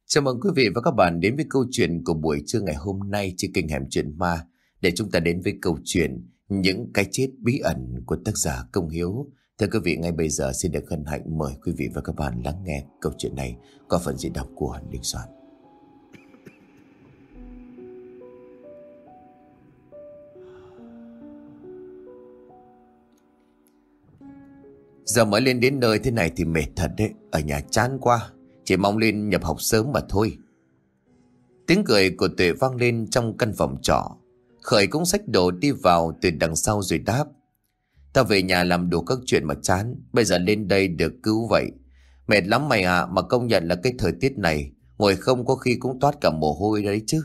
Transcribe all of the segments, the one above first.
Chào mừng quý vị và các bạn đến với câu chuyện của buổi trưa ngày hôm nay trên kênh Hẻm Chuyện Ma, để chúng ta đến với câu chuyện Những cái chết bí ẩn của tác giả Công Hiếu. Thưa quý vị, ngay bây giờ xin được hân hạnh mời quý vị và các bạn lắng nghe câu chuyện này qua phần diễn đọc của Linh Soạn. Giờ mới lên đến nơi thế này thì mệt thật đấy, ở nhà chán quá, chỉ mong lên nhập học sớm mà thôi. Tiếng cười của Tuệ vang lên trong căn phòng trọ. Khởi cũng xách đồ đi vào từ đằng sau rồi đáp: Tao về nhà làm đủ các chuyện mà chán, bây giờ lên đây được cứu vậy. Mệt lắm mày ạ, mà công nhận là cái thời tiết này ngồi không có khi cũng toát cả mồ hôi đấy chứ.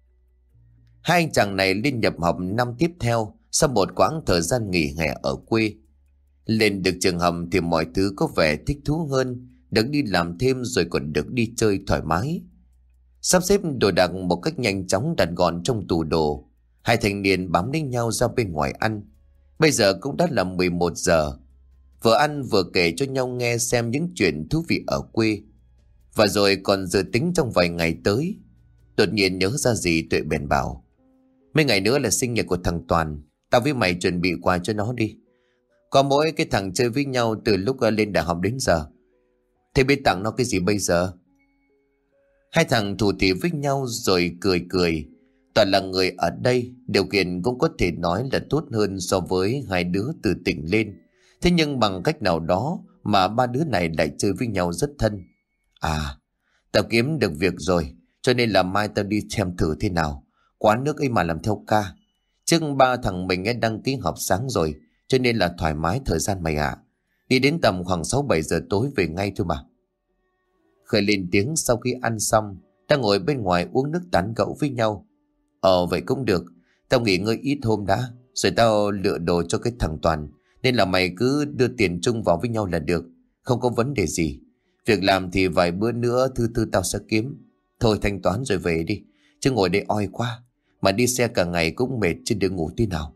Hai anh chàng này lên nhập học năm tiếp theo sau một quãng thời gian nghỉ hè ở quê. Lên được trường hầm thì mọi thứ có vẻ thích thú hơn, được đi làm thêm rồi còn được đi chơi thoải mái. Sắp xếp đồ đạc một cách nhanh chóng đặt gọn trong tủ đồ, hai thanh niên bám lấy nhau ra bên ngoài ăn. Bây giờ cũng đã là 11 giờ. Vừa ăn vừa kể cho nhau nghe xem những chuyện thú vị ở quê, và rồi còn dự tính trong vài ngày tới. Đột nhiên nhớ ra gì, Tuệ bèn bảo: Mấy ngày nữa là sinh nhật của thằng Toàn, tao với mày chuẩn bị quà cho nó đi. Có mỗi cái thằng chơi với nhau từ lúc lên đại học đến giờ. Thế biết tặng nó cái gì bây giờ? Hai thằng thủ thỉ với nhau rồi cười cười. Toàn là người ở đây, điều kiện cũng có thể nói là tốt hơn so với hai đứa từ tỉnh lên. Thế nhưng bằng cách nào đó mà ba đứa này lại chơi với nhau rất thân. À, tao kiếm được việc rồi, cho nên là mai tao đi xem thử thế nào. Quán nước ấy mà làm theo ca. Chứ ba thằng mình đăng ký học sáng rồi, cho nên là thoải mái thời gian mày ạ. Đi đến tầm khoảng 6-7 giờ tối về ngay thôi mà. Khởi lên tiếng sau khi ăn xong, đang ngồi bên ngoài uống nước tán gẫu với nhau. Vậy cũng được, tao nghỉ ngơi ít hôm đã, rồi tao lựa đồ cho cái thằng Toàn. Nên là mày cứ đưa tiền chung vào với nhau là được, không có vấn đề gì. Việc làm thì vài bữa nữa thư tao sẽ kiếm. Thôi thanh toán rồi về đi, chứ ngồi đây oi quá. Mà đi xe cả ngày cũng mệt chứ đừng ngủ tí nào.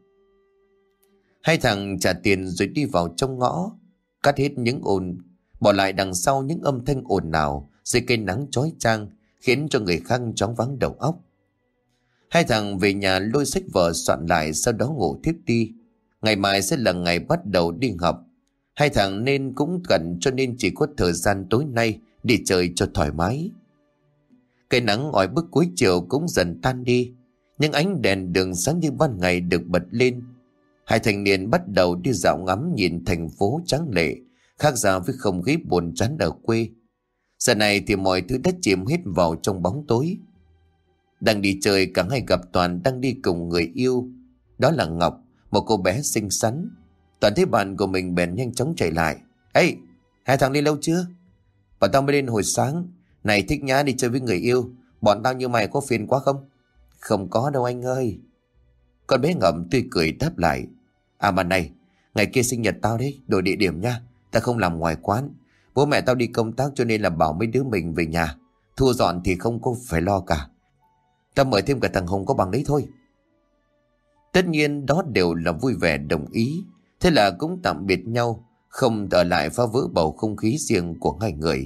Hai thằng trả tiền rồi đi vào trong ngõ, cắt hết những bỏ lại đằng sau những âm thanh ồn ào dưới cây nắng chói chang, khiến cho người khác choáng váng đầu óc. Hai thằng về nhà lôi sách vở soạn lại, sau đó ngủ thiếp đi. Ngày mai sẽ là ngày bắt đầu đi học. Hai thằng nên cũng cần, cho nên chỉ có thời gian tối nay đi chơi cho thoải mái. Cây nắng oi bức cuối chiều cũng dần tan đi, những ánh đèn đường sáng như ban ngày được bật lên. Hai thanh niên bắt đầu đi dạo ngắm nhìn thành phố tráng lệ, khác ra với không khí buồn chán ở quê. Giờ này thì mọi thứ đã chìm hết vào trong bóng tối. Đang đi chơi, cả hai gặp Toàn đang đi cùng người yêu. Đó là Ngọc, một cô bé xinh xắn. Toàn thấy bạn của mình bèn nhanh chóng chạy lại. Ê, hai thằng đi lâu chưa? Bọn tao mới lên hồi sáng. Này thích nhá, đi chơi với người yêu. Bọn tao như mày có phiền quá không? Không có đâu anh ơi. Con bé Ngậm tươi cười đáp lại. À mà này, ngày kia sinh nhật tao đấy, đổi địa điểm nha. Tao không làm ngoài quán. Bố mẹ tao đi công tác cho nên là bảo mấy đứa mình về nhà. Thu dọn thì không có phải lo cả. Tao mời thêm cả thằng Hùng có bằng đấy thôi. Tất nhiên đó đều là vui vẻ đồng ý. Thế là cũng tạm biệt nhau, không ở lại phá vỡ bầu không khí riêng của hai người.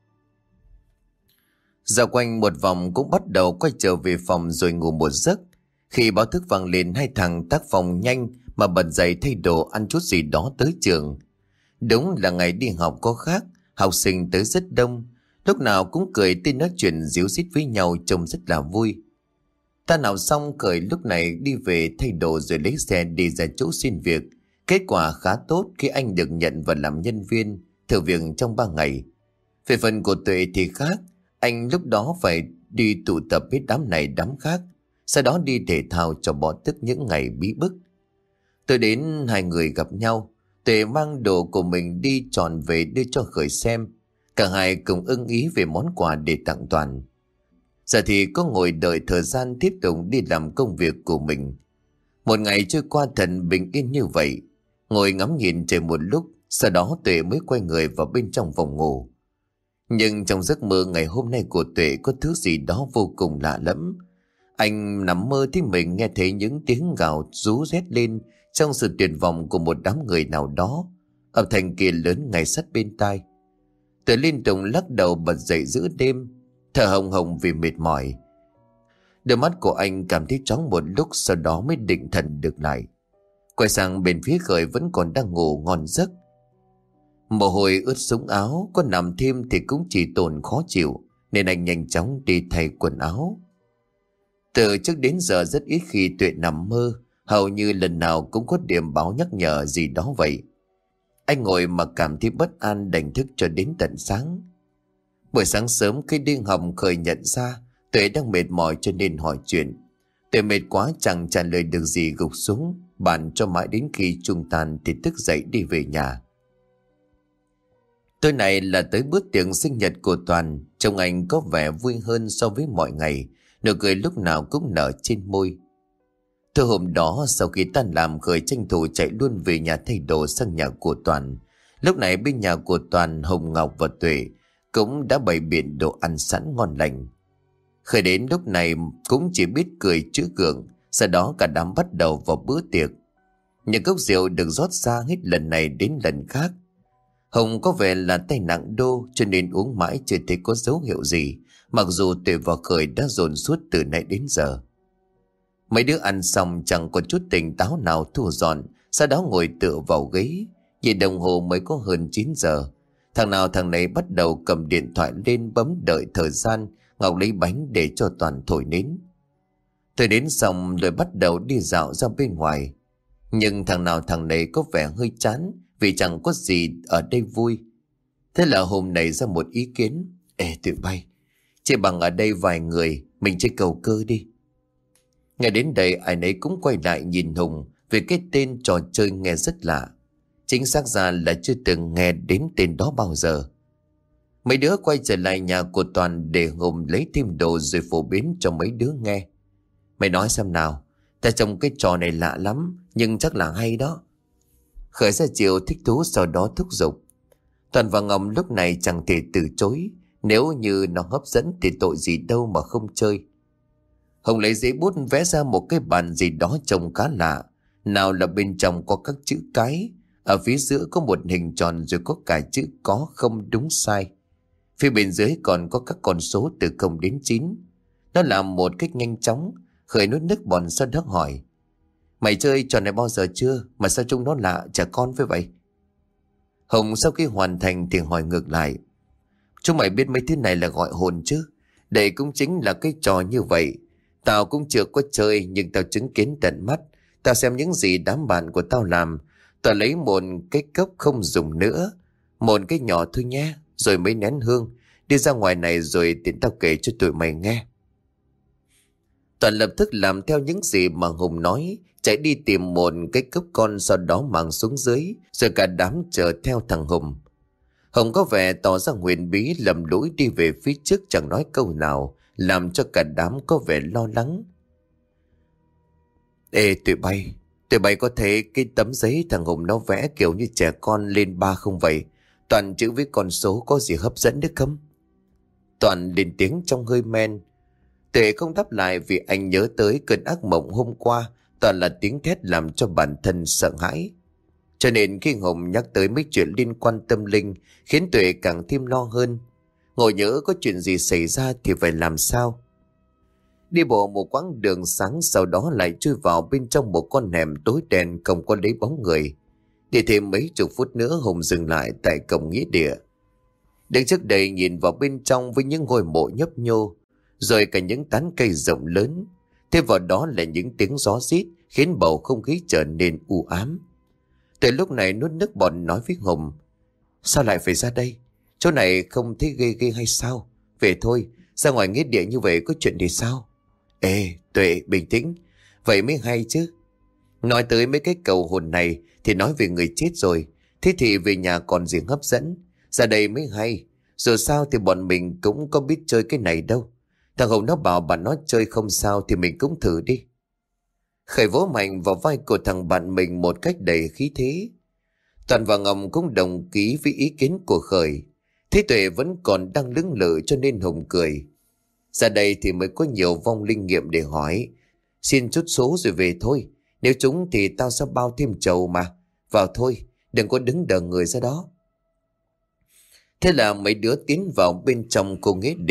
Dạo quanh một vòng cũng bắt đầu quay trở về phòng rồi ngủ một giấc. Khi báo thức vang lên, hai thằng tác phòng nhanh mà bật dậy thay đồ ăn chút gì đó tới trường. Đúng là ngày đi học có khác, học sinh tới rất đông, lúc nào cũng cười tươi nói chuyện díu dít với nhau, trông rất là vui. Tan học xong, Khởi lúc này đi về thay đồ rồi lấy xe đi ra chỗ xin việc. Kết quả khá tốt khi anh được nhận vào làm nhân viên thử việc trong 3 ngày. Về phần của Tuệ thì khác, anh lúc đó phải đi tụ tập với đám này đám khác, sau đó đi thể thao cho bỏ tức những ngày bí bức. Tới đến hai người gặp nhau, Tuệ mang đồ của mình đi tròn về đưa cho Khởi xem. Cả hai cùng ưng ý về món quà để tặng Toàn. Giờ thì có ngồi đợi thời gian tiếp tục đi làm công việc của mình. Một ngày trôi qua thật bình yên như vậy. Ngồi ngắm nhìn trời một lúc, sau đó Tuệ mới quay người vào bên trong phòng ngủ. Nhưng trong giấc mơ ngày hôm nay của Tuệ có thứ gì đó vô cùng lạ lẫm. Anh nằm mơ thì mình nghe thấy những tiếng gào rú rét lên trong sự tuyệt vọng của một đám người nào đó. Âm thanh kia lớn ngay sát bên tai. Tuệ liên tục lắc đầu bật dậy giữa đêm. thở hồng hồng vì mệt mỏi. Đôi mắt của anh cảm thấy chóng một lúc, sau đó mới định thần được lại. Quay sang bên phía Khởi vẫn còn đang ngủ ngon giấc. Mồ hôi ướt sũng áo, có nằm thêm thì cũng chỉ tổn khó chịu, nên anh nhanh chóng đi thay quần áo. Từ trước đến giờ rất ít khi Tuệ nằm mơ, hầu như lần nào cũng có điểm báo nhắc nhở gì đó vậy. Anh ngồi mà cảm thấy bất an, đánh thức cho đến tận sáng. Buổi sáng sớm khi đi học, Khởi nhận ra Tuệ đang mệt mỏi cho nên hỏi chuyện. Tuệ mệt quá chẳng trả lời được gì, gục xuống bàn cho mãi đến khi trung tan thì thức dậy đi về nhà. Tối nay là tới bữa tiệc sinh nhật của Toàn. Trông anh có vẻ vui hơn so với mọi ngày, nụ cười lúc nào cũng nở trên môi. Từ hôm đó sau khi tan làm, Khởi tranh thủ chạy luôn về nhà thay đồ sang nhà của Toàn. Lúc này bên nhà của Toàn, Hồng Ngọc và Tuệ cũng đã bày biện đồ ăn sẵn ngon lành. Khởi đến lúc này cũng chỉ biết cười chữ gượng. Sau đó cả đám bắt đầu vào bữa tiệc. Những cốc rượu được rót ra hết lần này đến lần khác. Hồng có vẻ là tay nặng đô cho nên uống mãi chưa thấy có dấu hiệu gì, mặc dù Tuệ và Khởi đã dồn suốt từ nãy đến giờ. Mấy đứa ăn xong chẳng có chút tỉnh táo nào thu dọn, sau đó ngồi tựa vào ghế. Nhìn đồng hồ mới có hơn 9 giờ. Thằng nào thằng nấy bắt đầu cầm điện thoại lên bấm đợi thời gian. Ngọc lấy bánh để cho Toàn thổi nến. Thổi đến xong rồi bắt đầu đi dạo ra bên ngoài. Nhưng thằng nào thằng nấy có vẻ hơi chán vì chẳng có gì ở đây vui. Thế là hôm nay ra một ý kiến. Ê tụi bay, chỉ bằng ở đây vài người mình chơi cầu cơ đi. Nghe đến đây ai nấy cũng quay lại nhìn Hùng, vì cái tên trò chơi nghe rất lạ. Chính xác ra là chưa từng nghe đến tên đó bao giờ. Mấy đứa quay trở lại nhà của Toàn để Hùng lấy thêm đồ rồi phổ biến cho mấy đứa nghe. Mày nói xem nào, ta trông cái trò này lạ lắm, nhưng chắc là hay đó. Khởi ra chiều thích thú, sau đó thúc giục. Toàn và Ngọc lúc này chẳng thể từ chối. Nếu như nó hấp dẫn thì tội gì đâu mà không chơi. Hùng lấy giấy bút vẽ ra một cái bàn gì đó trông khá lạ. Nào là bên trong có các chữ cái, ở phía giữa có một hình tròn, rồi có cả chữ có không đúng sai. Phía bên dưới còn có các con số từ 0 đến 9. Nó làm một cách nhanh chóng. Khởi nuốt nước bọt sau đó hỏi. Mày chơi trò này bao giờ chưa, mà sao trông nó lạ, trẻ con với vậy? Hùng sau khi hoàn thành thì hỏi ngược lại. Chúng mày biết mấy thứ này là gọi hồn chứ? Đây cũng chính là cái trò như vậy. Tao cũng chưa có chơi, nhưng tao chứng kiến tận mắt. Tao xem những gì đám bạn của tao làm. Tao lấy một cái cốc không dùng nữa, một cái nhỏ thôi nhé, rồi mấy nén hương, đi ra ngoài này rồi tiện tao kể cho tụi mày nghe. Toàn lập tức làm theo những gì mà Hùng nói, chạy đi tìm một cái cốc con, sau đó mang xuống dưới, rồi cả đám chờ theo thằng Hùng. Hùng có vẻ tỏ ra huyền bí, lầm lũi đi về phía trước chẳng nói câu nào, làm cho cả đám có vẻ lo lắng. Ê tụi bay có thấy cái tấm giấy thằng Hùng nó vẽ kiểu như trẻ con lên 3 không vậy? Toàn chữ với con số có gì hấp dẫn được không? Toàn lên tiếng trong hơi men. Tuệ không đáp lại vì anh nhớ tới cơn ác mộng hôm qua. Toàn là tiếng thét làm cho bản thân sợ hãi. Cho nên khi Hùng nhắc tới mấy chuyện liên quan tâm linh, khiến Tuệ càng thêm lo hơn. Ngồi nhớ có chuyện gì xảy ra thì phải làm sao? Đi bộ một quãng đường sáng, sau đó lại chui vào bên trong một con hẻm tối đen không có lấy bóng người. Đi thêm mấy chục phút nữa, Hùng dừng lại tại cổng nghĩa địa. Đứng trước đây nhìn vào bên trong với những ngôi mộ nhấp nhô, rồi cả những tán cây rộng lớn. Thêm vào đó là những tiếng gió rít khiến bầu không khí trở nên u ám. Từ lúc này nuốt nước bọt nói với Hùng. Sao lại phải ra đây? Chỗ này không thấy ghê ghê hay sao? Về thôi, ra ngoài nghĩa địa như vậy có chuyện gì sao? Ê, Tuệ bình tĩnh, vậy mới hay chứ. Nói tới mấy cái cầu hồn này thì nói về người chết rồi, thế thì về nhà còn gì hấp dẫn. Ra đây mới hay. Dù sao thì bọn mình cũng có biết chơi cái này đâu. Thằng Hùng nó bảo bạn nó chơi không sao thì mình cũng thử đi. Khởi vỗ mạnh vào vai của thằng bạn mình một cách đầy khí thế. Toàn và Ngọc cũng đồng ý với ý kiến của Khởi. Thế Tuệ vẫn còn đang lưỡng lự cho nên Hùng cười. Ra đây thì mới có nhiều vong linh nghiệm để hỏi. Xin chút số rồi về thôi. Nếu chúng thì tao sẽ bao thêm chầu mà. Vào thôi, đừng có đứng đờ người ra đó. Thế là mấy đứa tiến vào bên trong khu nghĩa địa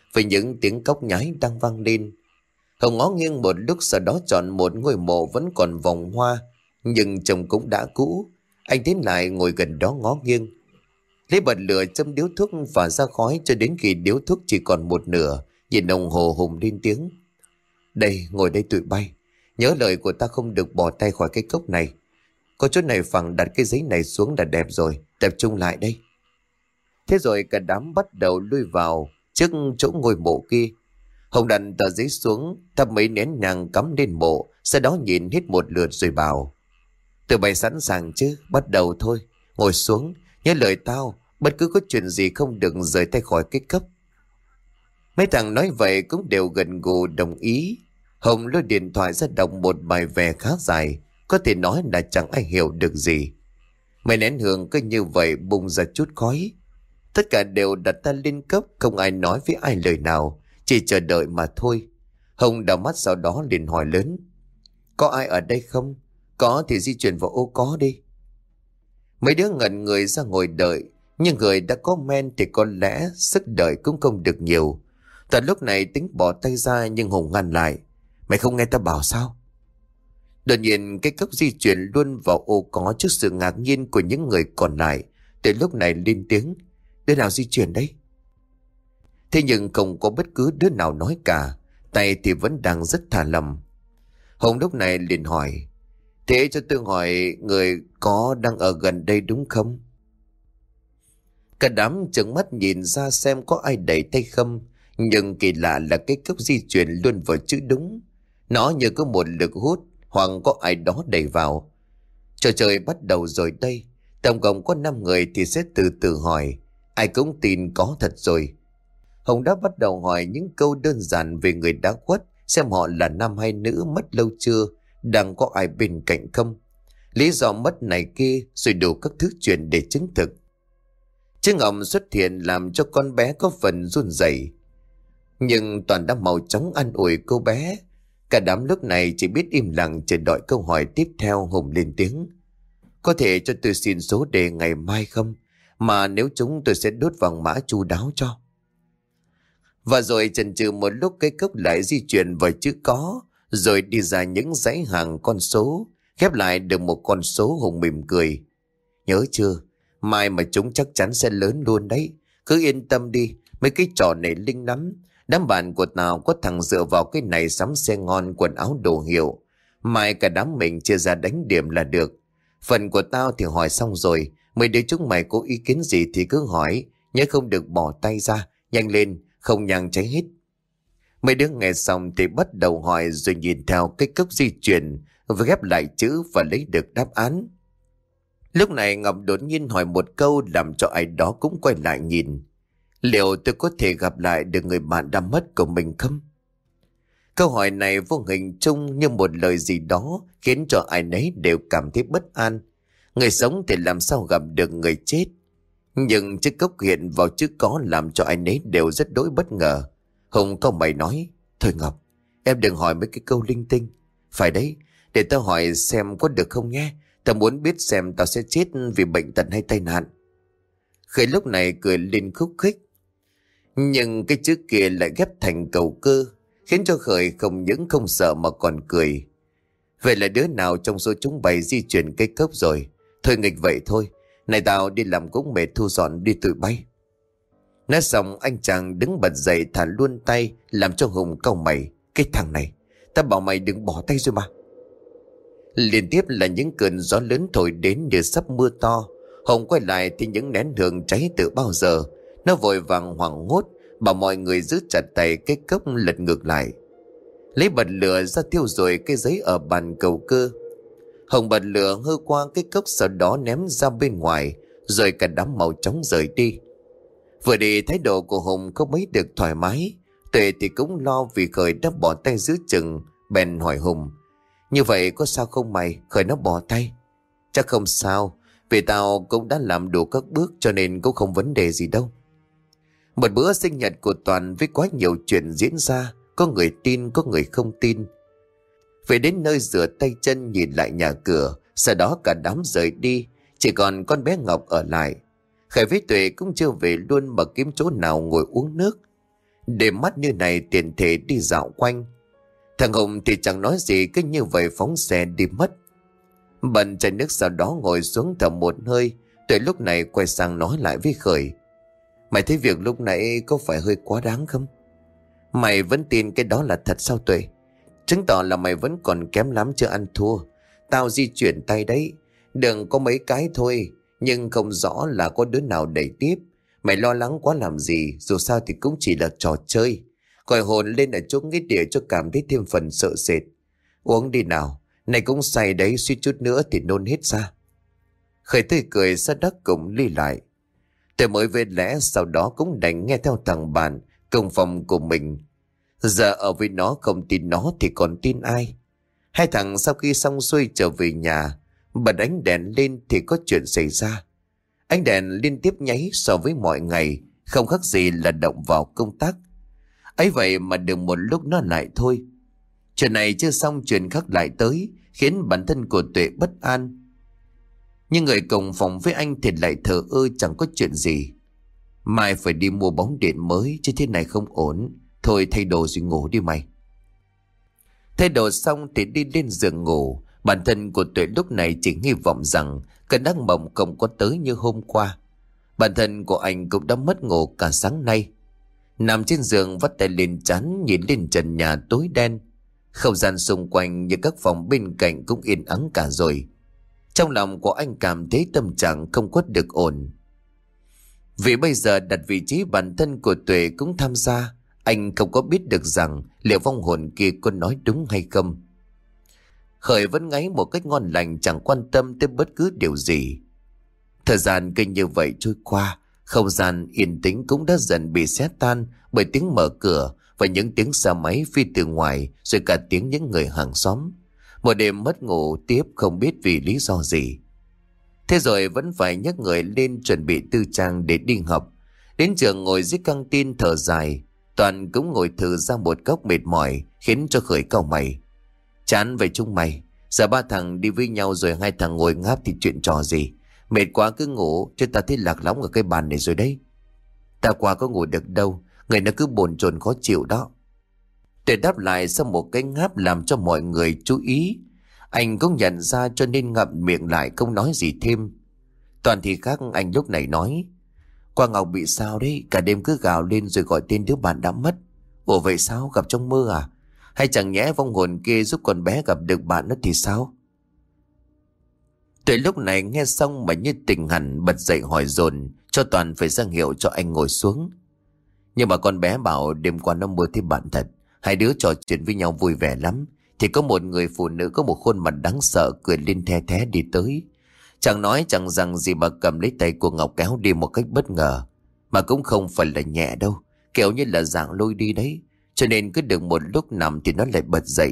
với những tiếng cóc nhái đang vang lên. Hồng ngó nghiêng một lúc, sau đó chọn một ngôi mộ vẫn còn vòng hoa, nhưng trông cũng đã cũ. Anh tiến lại ngồi gần đó ngó nghiêng, lấy bật lửa châm điếu thuốc và ra khói cho đến khi điếu thuốc chỉ còn một nửa. Nhìn ông Hồ Hùng lên tiếng: "Đây, ngồi đây tụi bay. Nhớ lời của ta, không được bỏ tay khỏi cái cốc này. Có chỗ này phẳng, đặt cái giấy này xuống là đẹp rồi. Tập trung lại đây." Thế rồi cả đám bắt đầu lui vào trước chỗ ngôi mộ kia. Hồng đặt tờ giấy xuống, thắp mấy nén nhang cắm lên mộ, sau đó nhìn hết một lượt rồi bảo: "Tụi bay sẵn sàng chứ? Bắt đầu thôi. Ngồi xuống, nhớ lời tao, bất cứ có chuyện gì không được rời tay khỏi cái cốc." Mấy thằng nói vậy cũng đều gần gù đồng ý. Hồng lôi điện thoại ra đọc một bài vè khá dài, có thể nói là chẳng ai hiểu được gì. Mấy nén hương cứ như vậy bùng ra chút khói. Tất cả đều đặt tay lên cốc, không ai nói với ai lời nào, chỉ chờ đợi mà thôi. Hồng đảo mắt sau đó liền hỏi lớn: "Có ai ở đây không? Có thì di chuyển vào ô có đi." Mấy đứa ngẩn người ra ngồi đợi, nhưng người đã có men thì có lẽ sức đợi cũng không được nhiều. Toàn lúc này tính bỏ tay ra, nhưng Hùng ngăn lại: "Mày không nghe ta bảo sao?" Đột nhiên cái cốc di chuyển luôn vào ô có trước sự ngạc nhiên của những người còn lại. Từ lúc này lên tiếng: "Đứa nào di chuyển đấy?" Thế nhưng không có bất cứ đứa nào nói cả, tay thì vẫn đang rất thả lỏng. Hùng lúc này liền hỏi: "Thế cho tôi hỏi, người có đang ở gần đây đúng không?" Cả đám trợn mắt nhìn ra xem có ai đẩy tay không, nhưng kỳ lạ là cái cốc di chuyển luôn vào chữ đúng. Nó như có một lực hút hoặc có ai đó đẩy vào. Trò chơi bắt đầu rồi đây. Tổng cộng có 5 người thì sẽ từ từ hỏi. Ai cũng tin có thật rồi. Hồng đã bắt đầu hỏi những câu đơn giản về người đã khuất, xem họ là nam hay nữ, mất lâu chưa, đang có ai bên cạnh không, lý do mất này kia, rồi đủ các thứ chuyện để chứng thực. Chứ Ngọc xuất hiện làm cho con bé có phần run rẩy, nhưng Toàn đã mau chóng an ủi cô bé. Cả đám lúc này chỉ biết im lặng chờ đợi câu hỏi tiếp theo. Hùng lên tiếng: "Có thể cho tôi xin số đề ngày mai không? Mà nếu chúng tôi sẽ đốt vàng mã chu đáo cho." Và rồi chần chừ một lúc, cái cốc lại di chuyển vào chữ có, rồi đi ra những dãy hàng con số, ghép lại được một con số. Hùng mỉm cười: "Nhớ chưa, mai mà chúng chắc chắn sẽ lớn luôn đấy. Cứ yên tâm đi, mấy cái trò này linh lắm. Đám bạn của tao có thằng dựa vào cái này sắm xe ngon, quần áo đồ hiệu. Mai cả đám mình chia ra đánh điểm là được. Phần của tao thì hỏi xong rồi. Mấy đứa chúng mày có ý kiến gì thì cứ hỏi, nhớ không được bỏ tay ra. Nhanh lên, không nhang cháy hết." Mấy đứa nghe xong thì bắt đầu hỏi, rồi nhìn theo cái cốc di chuyển và ghép lại chữ và lấy được đáp án. Lúc này Ngọc đột nhiên hỏi một câu làm cho ai đó cũng quay lại nhìn: "Liệu tôi có thể gặp lại được người bạn đã mất của mình không?" Câu hỏi này vô hình chung như một lời gì đó khiến cho ai nấy đều cảm thấy bất an. Người sống thì làm sao gặp được người chết, nhưng chiếc cốc hiện vào chữ có làm cho ai nấy đều rất đỗi bất ngờ. Hùng câu mày nói: "Thôi Ngọc, em đừng hỏi mấy cái câu linh tinh." "Phải đấy, để tao hỏi xem có được không nhé. Tao muốn biết xem tao sẽ chết vì bệnh tật hay tai nạn." Khởi lúc này cười lên khúc khích, nhưng cái chữ kia lại ghép thành cầu cơ, khiến cho Khởi không những không sợ mà còn cười. Vậy là đứa nào trong số chúng bày di chuyển cây cốc rồi? Thôi nghịch vậy thôi. Này tao đi làm cũng mệt, thu dọn đi tụi bay. Nói xong anh chàng đứng bật dậy thả luôn tay, làm cho Hùng cau mày: "Cái thằng này, tao bảo mày đừng bỏ tay rồi mà." Liên tiếp là những cơn gió lớn thổi đến như sắp mưa to. Hùng quay lại thì những nén hương cháy từ bao giờ. Nó vội vàng hoảng hốt bảo mọi người giữ chặt tay cái cốc, lật ngược lại, lấy bật lửa ra thiêu rồi cái giấy ở bàn cầu cơ. Hồng bật lửa hơ qua cái cốc, sau đó ném ra bên ngoài, rồi cả đám mau chóng rời đi. Vừa đi thái độ của Hùng không mấy được thoải mái. Tuệ thì cũng lo vì Khởi đã bỏ tay giữ chừng, bèn hỏi Hùng: "Như vậy có sao không mày? Khởi nó bỏ tay." "Chắc không sao, vì tao cũng đã làm đủ các bước cho nên cũng không vấn đề gì đâu." Một bữa sinh nhật của Toàn với quá nhiều chuyện diễn ra, có người tin có người không tin. Về đến nơi rửa tay chân nhìn lại nhà cửa, sau đó cả đám rời đi, chỉ còn con bé Ngọc ở lại. Khải với Tuệ cũng chưa về luôn mà kiếm chỗ nào ngồi uống nước. Để mắt như này tiện thể đi dạo quanh. Thằng Hùng thì chẳng nói gì, cứ như vậy phóng xe đi mất. Bần chai nước sau đó ngồi xuống thở một hơi. Tuệ lúc này quay sang nói lại với Khởi: Mày thấy việc lúc nãy có phải hơi quá đáng không? Mày vẫn tin cái đó là thật sao Tuệ? Chứng tỏ là mày vẫn còn kém lắm, chưa ăn thua. Tao di chuyển tay đấy, đừng có mấy cái thôi, nhưng không rõ là có đứa nào đẩy tiếp. Mày lo lắng quá làm gì, dù sao thì cũng chỉ là trò chơi. Gọi hồn lên ở chỗ nghĩa địa cho cảm thấy thêm phần sợ sệt. Uống đi nào, này cũng say đấy, suýt chút nữa thì nôn hết ra. Khởi tươi cười sát đất cũng ly lại. Tôi mới về lẽ sau đó cũng đành nghe theo thằng bạn cùng phòng của mình. Giờ ở với nó không tin nó thì còn tin ai? Hai thằng sau khi xong xuôi trở về nhà, bật ánh đèn lên thì có chuyện xảy ra. Ánh đèn liên tiếp nháy so với mọi ngày, không khác gì là động vào công tắc. Ấy vậy mà được một lúc nó lại thôi. Chuyện này chưa xong chuyện khác lại tới, khiến bản thân của Tuệ bất an. Nhưng người cùng phòng với anh thì lại thờ ơ chẳng có chuyện gì. Mai phải đi mua bóng điện mới, chứ thế này không ổn. Thôi thay đồ rồi ngủ đi mày. Thay đồ xong thì đi lên giường ngủ. Bản thân của Tuệ lúc này chỉ hy vọng rằng cơn ác mộng không có tới như hôm qua. Bản thân của anh cũng đã mất ngủ cả sáng nay. Nằm trên giường vắt tay lên trán, nhìn lên trần nhà tối đen. Không gian xung quanh như các phòng bên cạnh cũng yên ắng cả rồi. Trong lòng của anh cảm thấy tâm trạng không có được ổn. Vì bây giờ đặt vị trí bản thân của Tuệ cũng tham gia, anh không có biết được rằng liệu vong hồn kia có nói đúng hay không. Khởi vẫn ngáy một cách ngon lành, chẳng quan tâm tới bất cứ điều gì. Thời gian cứ như vậy trôi qua, không gian yên tĩnh cũng đã dần bị xé tan bởi tiếng mở cửa và những tiếng xe máy phi từ ngoài, rồi cả tiếng những người hàng xóm. Một đêm mất ngủ tiếp không biết vì lý do gì. Thế rồi vẫn phải nhấc người lên chuẩn bị tư trang để đi học. Đến trường ngồi dưới căng tin thở dài. Toàn cũng ngồi thử ra một góc mệt mỏi, khiến cho Khởi cau mày. Chán vậy chúng mày, giờ ba thằng đi với nhau rồi hai thằng ngồi ngáp thì chuyện trò gì. Mệt quá cứ ngủ, chứ ta thấy lạc lõng ở cái bàn này rồi đấy. Ta qua có ngủ được đâu, người nó cứ bồn chồn khó chịu đó. Để đáp lại sau một cái ngáp làm cho mọi người chú ý. Anh cũng nhận ra cho nên ngậm miệng lại không nói gì thêm. Toàn thì khác, anh lúc này nói: Quang Ngọc bị sao đấy, cả đêm cứ gào lên rồi gọi tên đứa bạn đã mất. Ủa vậy sao, gặp trong mơ à? Hay chẳng nhẽ vong hồn kia giúp con bé gặp được bạn nó thì sao? Tuệ lúc này nghe xong mà như tỉnh hẳn, bật dậy hỏi dồn cho Toàn phải ra hiệu cho anh ngồi xuống. Nhưng mà con bé bảo đêm qua nó mơ thấy bạn thật. Hai đứa trò chuyện với nhau vui vẻ lắm. Thì có một người phụ nữ có một khuôn mặt đáng sợ cười lên the thé đi tới. Chẳng nói chẳng rằng gì mà cầm lấy tay của Ngọc kéo đi một cách bất ngờ. Mà cũng không phải là nhẹ đâu, kiểu như là dạng lôi đi đấy. Cho nên cứ được một lúc nằm thì nó lại bật dậy.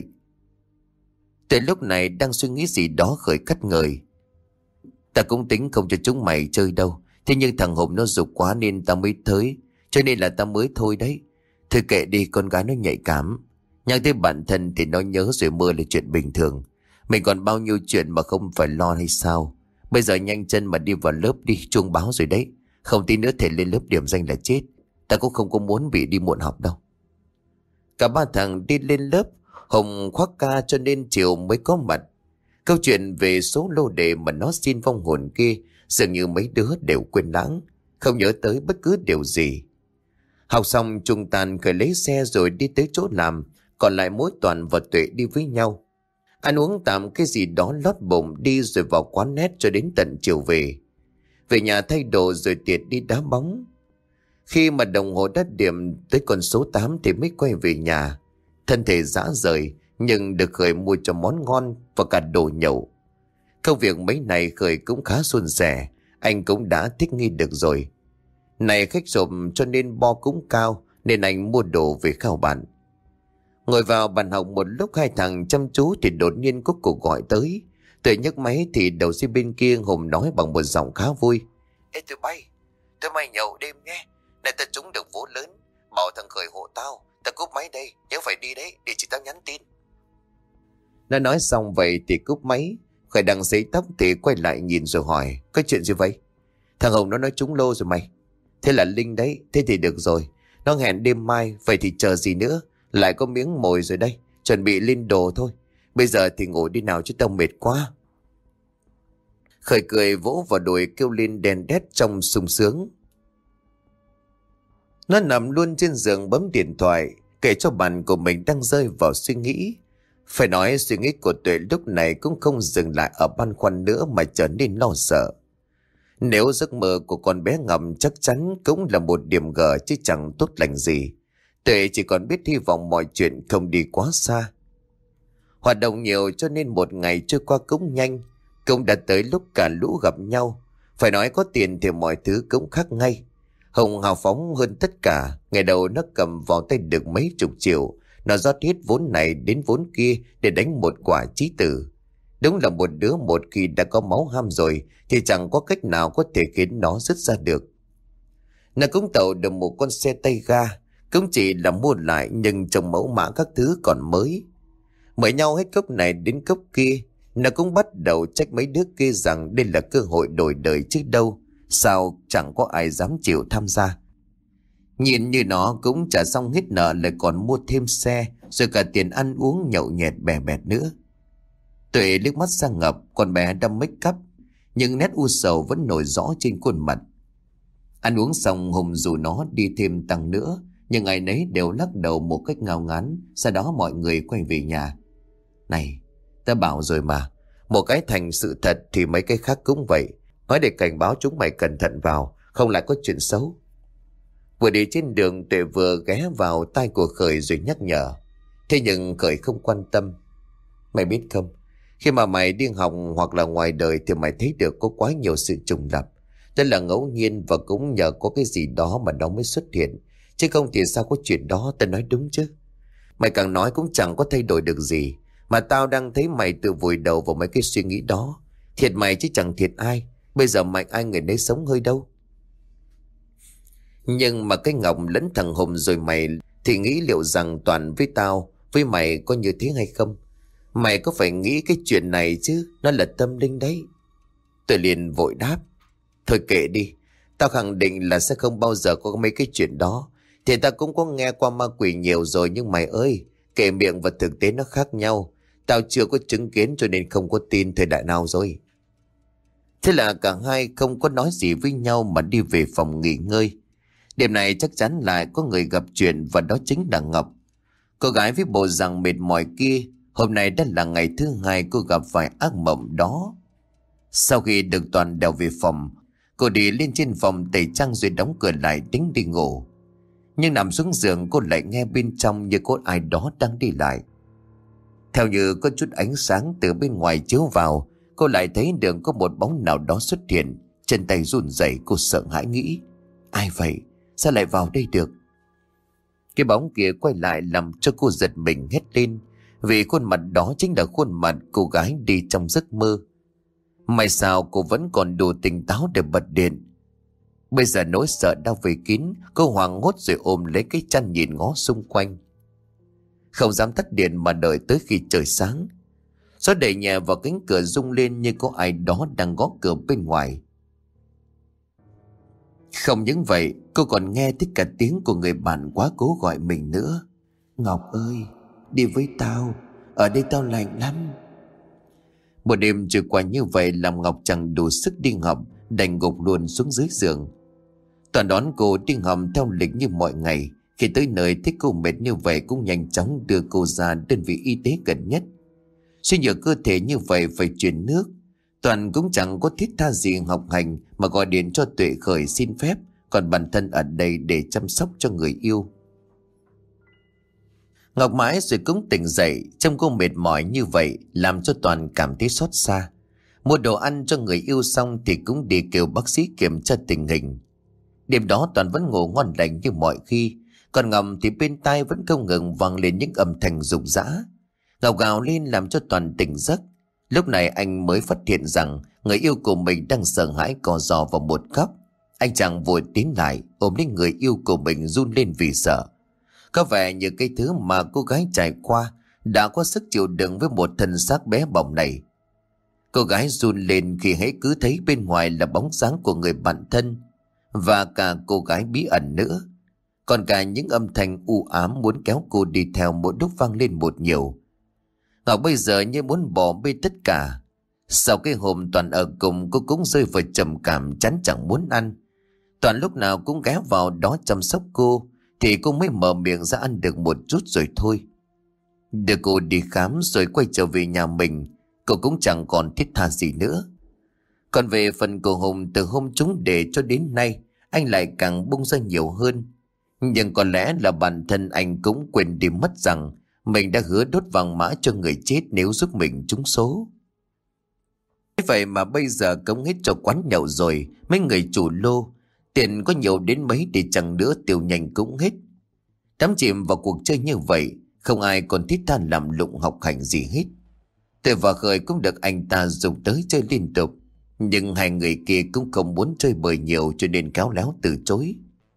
Tuệ lúc này đang suy nghĩ gì đó Khởi cắt người: Ta cũng tính không cho chúng mày chơi đâu, thế nhưng thằng Hùng nó giục quá nên ta mới tới. Cho nên là ta mới thôi đấy. Thôi kệ đi, con gái nó nhạy cảm. Nhắc tới bản thân thì nó nhớ rồi mơ là chuyện bình thường. Mình còn bao nhiêu chuyện mà không phải lo hay sao? Bây giờ nhanh chân mà đi vào lớp đi, chuông báo rồi đấy. Không tí nữa thầy lên lớp điểm danh là chết. Ta cũng không có muốn bị đi muộn học đâu. Cả ba thằng đi lên lớp. Hùng khoác ca cho nên chiều mới có mặt. Câu chuyện về số lô đề mà nó xin vong hồn kia dường như mấy đứa đều quên lãng, không nhớ tới bất cứ điều gì. Học xong trung tàn Khởi lấy xe rồi đi tới chỗ làm. Còn lại mỗi Toàn và Tuệ đi với nhau. Ăn uống tạm cái gì đó lót bụng đi rồi vào quán net cho đến tận chiều về. Về nhà thay đồ rồi tiệt đi đá bóng. Khi mà đồng hồ đã điểm tới con số 8 thì mới quay về nhà. Thân thể rã rời nhưng được Khởi mua cho món ngon và cả đồ nhậu. Công việc mấy này Khởi cũng khá suôn sẻ. Anh cũng đã thích nghi được rồi. Này khách sộp cho nên bo cũng cao, nên anh mua đồ về khao bạn. Ngồi vào bàn học một lúc hai thằng chăm chú thì đột nhiên có cuộc gọi tới. Tuệ nhấc máy thì đầu dây bên kia Hùng nói bằng một giọng khá vui: Ê tụi bay, tụi mày nhậu đêm nhé. Này ta trúng được vố lớn. Bảo thằng Khởi hộ tao. Ta cúp máy đây, nhớ phải đi đấy, để chị tao nhắn tin. Nó nói xong vậy thì cúp máy. Khởi đang giấy tóc thì quay lại nhìn rồi hỏi: Có chuyện gì vậy? Thằng Hùng nó nói trúng lô rồi mày. Thế là Linh đấy, thế thì được rồi. Nó hẹn đêm mai, vậy thì chờ gì nữa? Lại có miếng mồi rồi đây, chuẩn bị lên đồ thôi. Bây giờ thì ngủ đi nào chứ tao mệt quá. Khởi cười vỗ vào đùi kêu lên đèn đét trong sung sướng. Nó nằm luôn trên giường bấm điện thoại, kể cho bạn của mình đang rơi vào suy nghĩ. Phải nói suy nghĩ của Tuệ lúc này cũng không dừng lại ở băn khoăn nữa mà trở nên lo sợ. Nếu giấc mơ của con bé Ngầm chắc chắn cũng là một điểm gở chứ chẳng tốt lành gì. Tuệ chỉ còn biết hy vọng mọi chuyện không đi quá xa. Hoạt động nhiều cho nên một ngày trôi qua cũng nhanh. Cũng đã tới lúc cả lũ gặp nhau. Phải nói có tiền thì mọi thứ cũng khác ngay. Hồng hào phóng hơn tất cả. Ngày đầu nó cầm vào tay được mấy chục triệu. Nó rót hết vốn này đến vốn kia để đánh một quả chí tử. Đúng là một đứa một khi đã có máu ham rồi thì chẳng có cách nào có thể khiến nó dứt ra được. Nó cũng tậu được một con xe tay ga. Cũng chỉ là mua lại nhưng trong mẫu mã các thứ còn mới. Mời nhau hết cốc này đến cốc kia. Nó cũng bắt đầu trách mấy đứa kia rằng đây là cơ hội đổi đời chứ đâu. Sao chẳng có ai dám chịu tham gia. Nhìn như nó cũng trả xong hết nợ lại còn mua thêm xe. Rồi cả tiền ăn uống nhậu nhẹt bè bẹt nữa. Tuệ liếc mắt sang Ngọc. Con bé đâm make up nhưng nét u sầu vẫn nổi rõ trên khuôn mặt. Ăn uống xong Hùng dù nó đi thêm tăng nữa. Nhưng ngày nấy đều lắc đầu một cách ngao ngán. Sau đó mọi người quay về nhà. Này, ta bảo rồi mà. Một cái thành sự thật thì mấy cái khác cũng vậy. Nói để cảnh báo chúng mày cẩn thận vào. Không lại có chuyện xấu. Vừa đi trên đường Tuệ vừa ghé vào tai của Khởi rồi nhắc nhở. Thế nhưng Khởi không quan tâm. Mày biết không, khi mà mày đi học hoặc là ngoài đời thì mày thấy được có quá nhiều sự trùng lặp. Đó là ngẫu nhiên và cũng nhờ có cái gì đó mà nó mới xuất hiện. Chứ không thì sao có chuyện đó, tao nói đúng chứ. Mày càng nói cũng chẳng có thay đổi được gì. Mà tao đang thấy mày tự vùi đầu vào mấy cái suy nghĩ đó. Thiệt mày chứ chẳng thiệt ai. Bây giờ mạnh ai người nấy sống hơi đâu. Nhưng mà cái Ngọc lẫn thằng Hùng rồi mày thì nghĩ liệu rằng Toàn với tao với mày có như thế hay không? Mày có phải nghĩ cái chuyện này chứ, nó là tâm linh đấy. Tôi liền vội đáp. Thôi kệ đi, tao khẳng định là sẽ không bao giờ có mấy cái chuyện đó. Thì tao cũng có nghe qua ma quỷ nhiều rồi, nhưng mày ơi, kệ miệng và thực tế nó khác nhau. Tao chưa có chứng kiến cho nên không có tin thời đại nào rồi. Thế là cả hai không có nói gì với nhau mà đi về phòng nghỉ ngơi. Đêm này chắc chắn lại có người gặp chuyện và đó chính là Ngọc. Cô gái với bộ dạng mệt mỏi kia, hôm nay đã là ngày thứ hai cô gặp phải ác mộng đó. Sau khi được Toàn đèo về phòng, cô đi lên trên phòng tẩy trang rồi đóng cửa lại tính đi ngủ. Nhưng nằm xuống giường cô lại nghe bên trong như có ai đó đang đi lại. Theo như có chút ánh sáng từ bên ngoài chiếu vào, cô lại thấy được có một bóng nào đó xuất hiện. Chân tay run rẩy, cô sợ hãi nghĩ: ai vậy? Sao lại vào đây được? Cái bóng kia quay lại làm cho cô giật mình hét lên, vì khuôn mặt đó chính là khuôn mặt cô gái đi trong giấc mơ. May sao cô vẫn còn đủ tỉnh táo để bật điện. Bây giờ nỗi sợ đã vây kín, cô hoảng hốt rồi ôm lấy cái chăn nhìn ngó xung quanh. Không dám tắt điện mà đợi tới khi trời sáng. Gió đẩy nhẹ vào cánh cửa rung lên như có ai đó đang gõ cửa bên ngoài. Không những vậy, cô còn nghe thấy cả tiếng của người bạn quá cố gọi mình nữa. Ngọc ơi, đi với tao, ở đây tao lạnh lắm. Một đêm trôi qua như vậy làm Ngọc chẳng đủ sức đi học, đành gục luôn xuống dưới giường. Toàn đón cô đi học theo lịch như mọi ngày. Khi tới nơi thấy cô mệt như vậy cũng nhanh chóng đưa cô ra đơn vị y tế gần nhất. Suy nhược cơ thể như vậy phải chuyển nước. Toàn cũng chẳng có thiết tha gì học hành mà gọi điện cho Tuệ Khởi xin phép, còn bản thân ở đây để chăm sóc cho người yêu. Ngọc mãi rồi cũng tỉnh dậy, trông cô mệt mỏi như vậy làm cho Toàn cảm thấy xót xa. Mua đồ ăn cho người yêu xong thì cũng đi kêu bác sĩ kiểm tra tình hình. Đêm đó Toàn vẫn ngủ ngon lành như mọi khi, còn Ngọc thì bên tai vẫn không ngừng vang lên những âm thanh rục rã. Ngọc gào lên làm cho Toàn tỉnh giấc. Lúc này anh mới phát hiện rằng người yêu của mình đang sợ hãi co ro vào một góc. Anh chàng vội tiến lại ôm lấy người yêu của mình run lên vì sợ. Có vẻ như cái thứ mà cô gái trải qua đã có sức chịu đựng với một thân xác bé bỏng này. Cô gái run lên khi hãy cứ thấy bên ngoài là bóng dáng của người bạn thân và cả cô gái bí ẩn nữa. Còn cả những âm thanh u ám muốn kéo cô đi theo mỗi lúc vang lên một nhiều. Ngọc bây giờ như muốn bỏ bê tất cả. Sau cái hôm Toàn ở cùng, cô cũng rơi vào trầm cảm chán chẳng muốn ăn. Toàn lúc nào cũng ghé vào đó chăm sóc cô, thì cô mới mở miệng ra ăn được một chút rồi thôi. Đưa cô đi khám rồi quay trở về nhà mình, cô cũng chẳng còn thiết tha gì nữa. Còn về phần của Hùng, từ hôm chúng để cho đến nay, anh lại càng bung ra nhiều hơn. Nhưng có lẽ là bản thân anh cũng quên đi mất rằng mình đã hứa đốt vàng mã cho người chết nếu giúp mình trúng số. Vậy mà bây giờ cống hết cho quán nhậu rồi, mấy người chủ lô, tiền có nhiều đến mấy thì chẳng nữa tiêu nhanh cũng hết. Đắm chìm vào cuộc chơi như vậy, không ai còn thiết tha làm lụng học hành gì hết. Tuệ và Khởi cũng được anh ta dùng tới chơi liên tục, nhưng hai người kia cũng không muốn chơi bời nhiều cho nên khéo léo từ chối.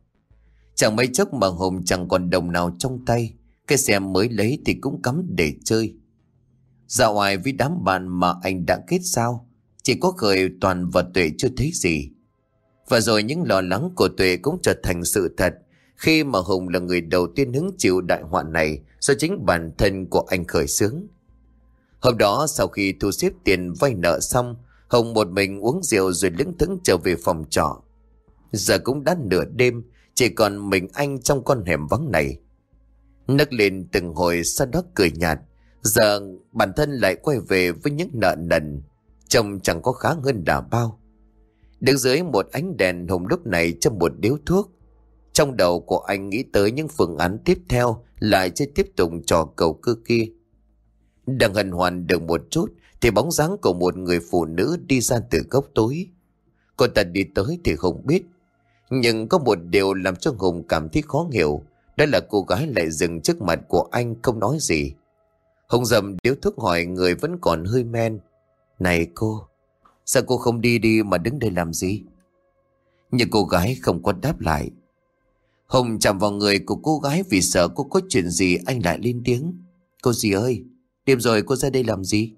Chẳng mấy chốc mà Hùng chẳng còn đồng nào trong tay, cái xe mới lấy thì cũng cắm để chơi. Dạo ngoài với đám bạn mà anh đã kết giao, chỉ có Khởi, Toàn và Tuệ chưa thấy gì. Và rồi những lo lắng của Tuệ cũng trở thành sự thật khi mà Hùng là người đầu tiên hứng chịu đại họa này do chính bản thân của anh khởi xướng. Hôm đó sau khi thu xếp tiền vay nợ xong, Hùng một mình uống rượu rồi lững thững trở về phòng trọ. Giờ cũng đã nửa đêm, chỉ còn mình anh trong con hẻm vắng này. Nấc lên từng hồi sau đó cười nhạt. Giờ bản thân lại quay về với những nợ nần, trông chẳng có khá hơn đã bao. Đứng dưới một ánh đèn, Hùng lúc này châm một điếu thuốc. Trong đầu của anh nghĩ tới những phương án tiếp theo, lại chưa tiếp tục trò cầu cơ kia. Đang hân hoan được một chút thì bóng dáng của một người phụ nữ đi ra từ góc tối. Cô ta đi tới thì Hùng biết, nhưng có một điều làm cho Hùng cảm thấy khó hiểu, đó là cô gái lại dừng trước mặt của anh không nói gì. Hùng dầm điếu thuốc hỏi người vẫn còn hơi men: "Này cô, sao cô không đi mà đứng đây làm gì?" Nhưng cô gái không có đáp lại. Hùng chạm vào người của cô gái vì sợ cô có chuyện gì, anh lại lên tiếng: "Cô dì ơi, đêm rồi cô ra đây làm gì?"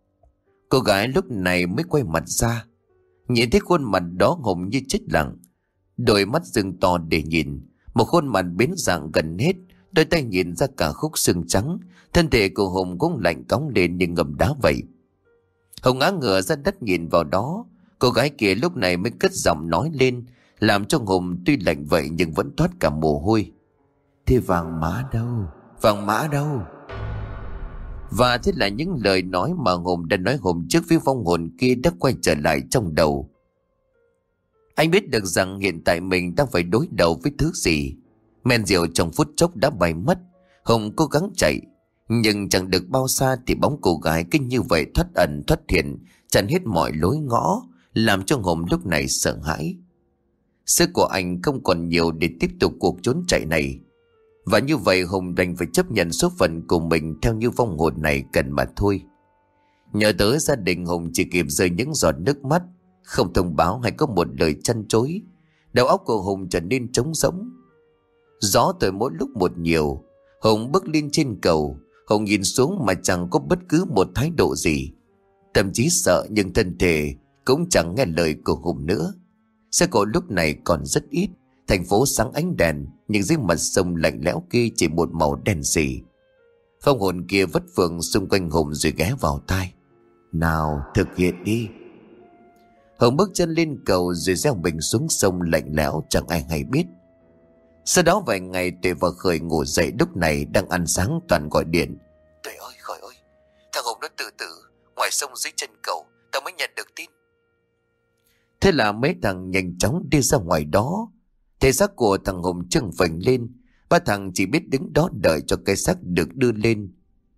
Cô gái lúc này mới quay mặt ra. Nhìn thấy khuôn mặt đó, Hùng như chết lặng. Đôi mắt dừng to để nhìn, một khuôn mặt biến dạng gần hết, đôi tay nhìn ra cả khúc xương trắng. Thân thể của Hùng cũng lạnh cóng lên như ngầm đá vậy. Hùng ngã ngửa ra đất nhìn vào đó. Cô gái kia lúc này mới cất giọng nói lên, làm cho Hùng tuy lạnh vậy nhưng vẫn thoát cả mồ hôi: "Thế vàng mã đâu? Vàng mã đâu?" Và thế là những lời nói mà Hùng đã nói hôm trước với vong hồn kia đã quay trở lại trong đầu. Anh biết được rằng hiện tại mình đang phải đối đầu với thứ gì. Men rượu trong phút chốc đã bay mất. Hùng cố gắng chạy, nhưng chẳng được bao xa thì bóng cô gái kinh như vậy thoát ẩn thoát hiện, chặn hết mọi lối ngõ, làm cho Hùng lúc này sợ hãi. Sức của anh không còn nhiều để tiếp tục cuộc trốn chạy này. Và như vậy Hùng đành phải chấp nhận số phận của mình theo như vong hồn này cần mà thôi. Nhớ tới gia đình, Hùng chỉ kịp rơi những giọt nước mắt, không thông báo hay có một lời chăn chối. Đầu óc của Hùng trở nên trống rỗng. Gió thổi mỗi lúc một nhiều. Hùng bước lên trên cầu. Hùng nhìn xuống mà chẳng có bất cứ một thái độ gì. Thậm chí sợ, nhưng thân thể cũng chẳng nghe lời của Hùng nữa. Xe cộ lúc này còn rất ít. Thành phố sáng ánh đèn, nhưng dưới mặt sông lạnh lẽo kia chỉ một màu đen sì. Phong hồn kia vất vưởng xung quanh Hùng rồi ghé vào tai: "Nào, thực hiện đi." Hùng bước chân lên cầu rồi gieo mình xuống sông lạnh lẽo, chẳng ai hay biết. Sau đó vài ngày, Tuệ và Khởi ngủ dậy lúc này đang ăn sáng. Toàn gọi điện: "Tuệ ơi, Khởi ơi, thằng Hùng nó tự tử ngoài sông dưới chân cầu, tao mới nhận được tin." Thế là mấy thằng nhanh chóng đi ra ngoài đó. Thể xác của thằng Hùng trưng phình lên. Ba thằng chỉ biết đứng đó đợi cho cái xác được đưa lên.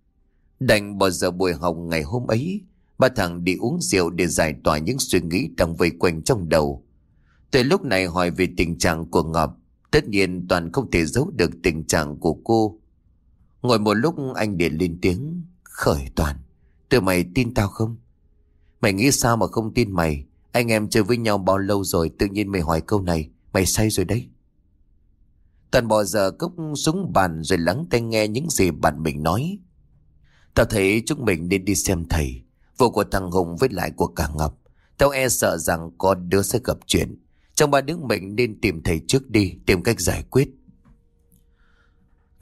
Đành bỏ giờ buổi học ngày hôm ấy, ba thằng đi uống rượu để giải tỏa những suy nghĩ đang vây quanh trong đầu. Tuệ lúc này hỏi về tình trạng của Ngọc. Tất nhiên Toàn không thể giấu được tình trạng của cô. Ngồi một lúc anh điện lên tiếng: "Khởi, Toàn, tụi mày tin tao không?" "Mày nghĩ sao mà không tin mày? Anh em chơi với nhau bao lâu rồi, tự nhiên mày hỏi câu này, mày say rồi đấy." Toàn bỏ giờ cốc xuống bàn rồi lắng tai nghe những gì bạn mình nói. "Tao thấy chúng mình nên đi xem thầy. Vụ của thằng Hùng với lại của cả Ngọc, tao e sợ rằng có đứa sẽ gặp chuyện. Trong ba đứa mình nên tìm thầy trước đi, tìm cách giải quyết."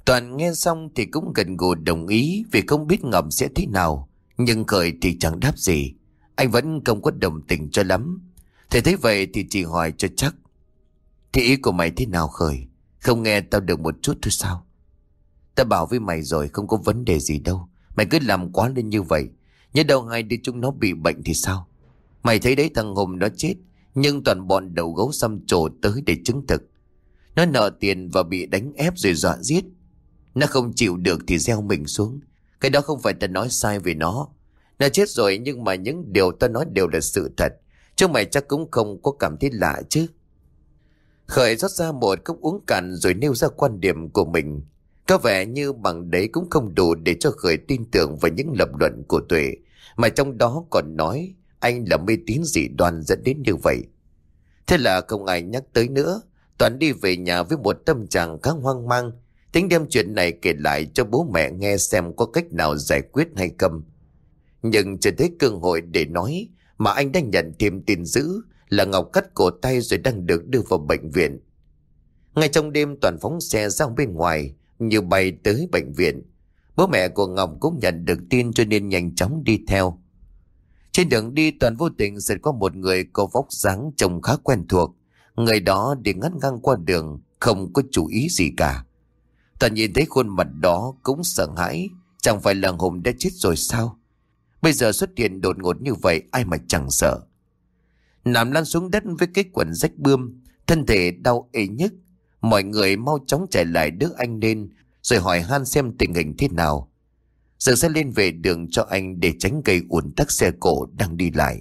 Toàn nghe xong thì cũng gần gù đồng ý, vì không biết Ngọc sẽ thế nào. Nhưng Khởi thì chẳng đáp gì. Anh vẫn không có đồng tình cho lắm. Thế thấy vậy thì chỉ hỏi cho chắc. Thì ý của mày thế nào Khởi? Không nghe tao được một chút thôi sao? Tao bảo với mày rồi, không có vấn đề gì đâu. Mày cứ làm quá lên như vậy. Nhớ đâu hai đứa chúng nó bị bệnh thì sao? Mày thấy đấy, thằng Hùng nó chết, nhưng toàn bọn đầu gấu xăm trổ tới để chứng thực. Nó nợ tiền và bị đánh ép rồi dọa giết. Nó không chịu được thì gieo mình xuống. Cái đó không phải tao nói sai về nó. Nó chết rồi, nhưng mà những điều tao nói đều là sự thật. Chứ mày chắc cũng không có cảm thấy lạ chứ. Khởi rót ra một cốc uống cạn rồi nêu ra quan điểm của mình. Có vẻ như bằng đấy cũng không đủ để cho Khởi tin tưởng vào những lập luận của Tuệ, mà trong đó còn nói anh là mê tín dị đoan dẫn đến như vậy. Thế là không ai nhắc tới nữa. Toàn đi về nhà với một tâm trạng khá hoang mang, tính đem chuyện này kể lại cho bố mẹ nghe xem có cách nào giải quyết hay không. Nhưng chưa thấy cơ hội để nói mà anh đã nhận thêm tin dữ là Ngọc cắt cổ tay rồi đang được đưa vào bệnh viện. Ngay trong đêm, Toàn phóng xe ra bên ngoài như bay tới bệnh viện. Bố mẹ của Ngọc cũng nhận được tin cho nên nhanh chóng đi theo. Trên đường đi, Toàn vô tình sẽ có một người có vóc dáng trông khá quen thuộc. Người đó đi ngắt ngang qua đường, không có chú ý gì cả. Toàn nhìn thấy khuôn mặt đó cũng sợ hãi. Chẳng phải là Hùng đã chết rồi sao? Bây giờ xuất hiện đột ngột như vậy, ai mà chẳng sợ. Nằm lăn xuống đất với cái quần rách bươm, thân thể đau ê nhức. Mọi người mau chóng chạy lại đỡ anh lên, rồi hỏi han xem tình hình thế nào. Dừng xe lên về đường cho anh để tránh gây ùn tắc xe cộ đang đi lại.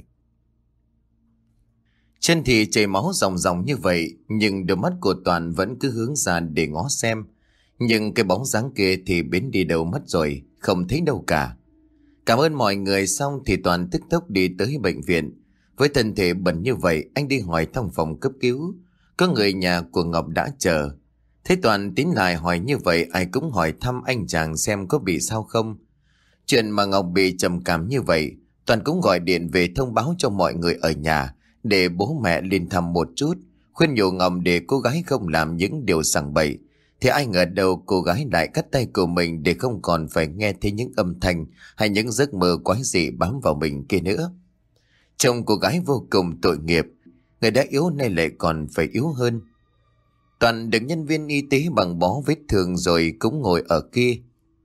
Chân thì chảy máu ròng ròng như vậy, nhưng đôi mắt của Toàn vẫn cứ hướng ra để ngó xem. Nhưng cái bóng dáng kia thì biến đi đâu mất rồi, không thấy đâu cả. Cảm ơn mọi người xong thì Toàn tức tốc đi tới bệnh viện. Với thân thể bẩn như vậy, anh đi hỏi thăm phòng cấp cứu. Có người nhà của Ngọc đã chờ. Thế Toàn tiến lại hỏi như vậy, ai cũng hỏi thăm anh chàng xem có bị sao không. Chuyện mà Ngọc bị trầm cảm như vậy, Toàn cũng gọi điện về thông báo cho mọi người ở nhà để bố mẹ lên thăm một chút, khuyên nhủ Ngọc để cô gái không làm những điều sằng bậy. Thì ai ngờ đâu cô gái lại cắt tay của mình để không còn phải nghe thấy những âm thanh hay những giấc mơ quái dị bám vào mình kia nữa. Chồng cô gái vô cùng tội nghiệp, người đã yếu nay lại còn phải yếu hơn. Toàn được nhân viên y tế bằng bó vết thương rồi cũng ngồi ở kia.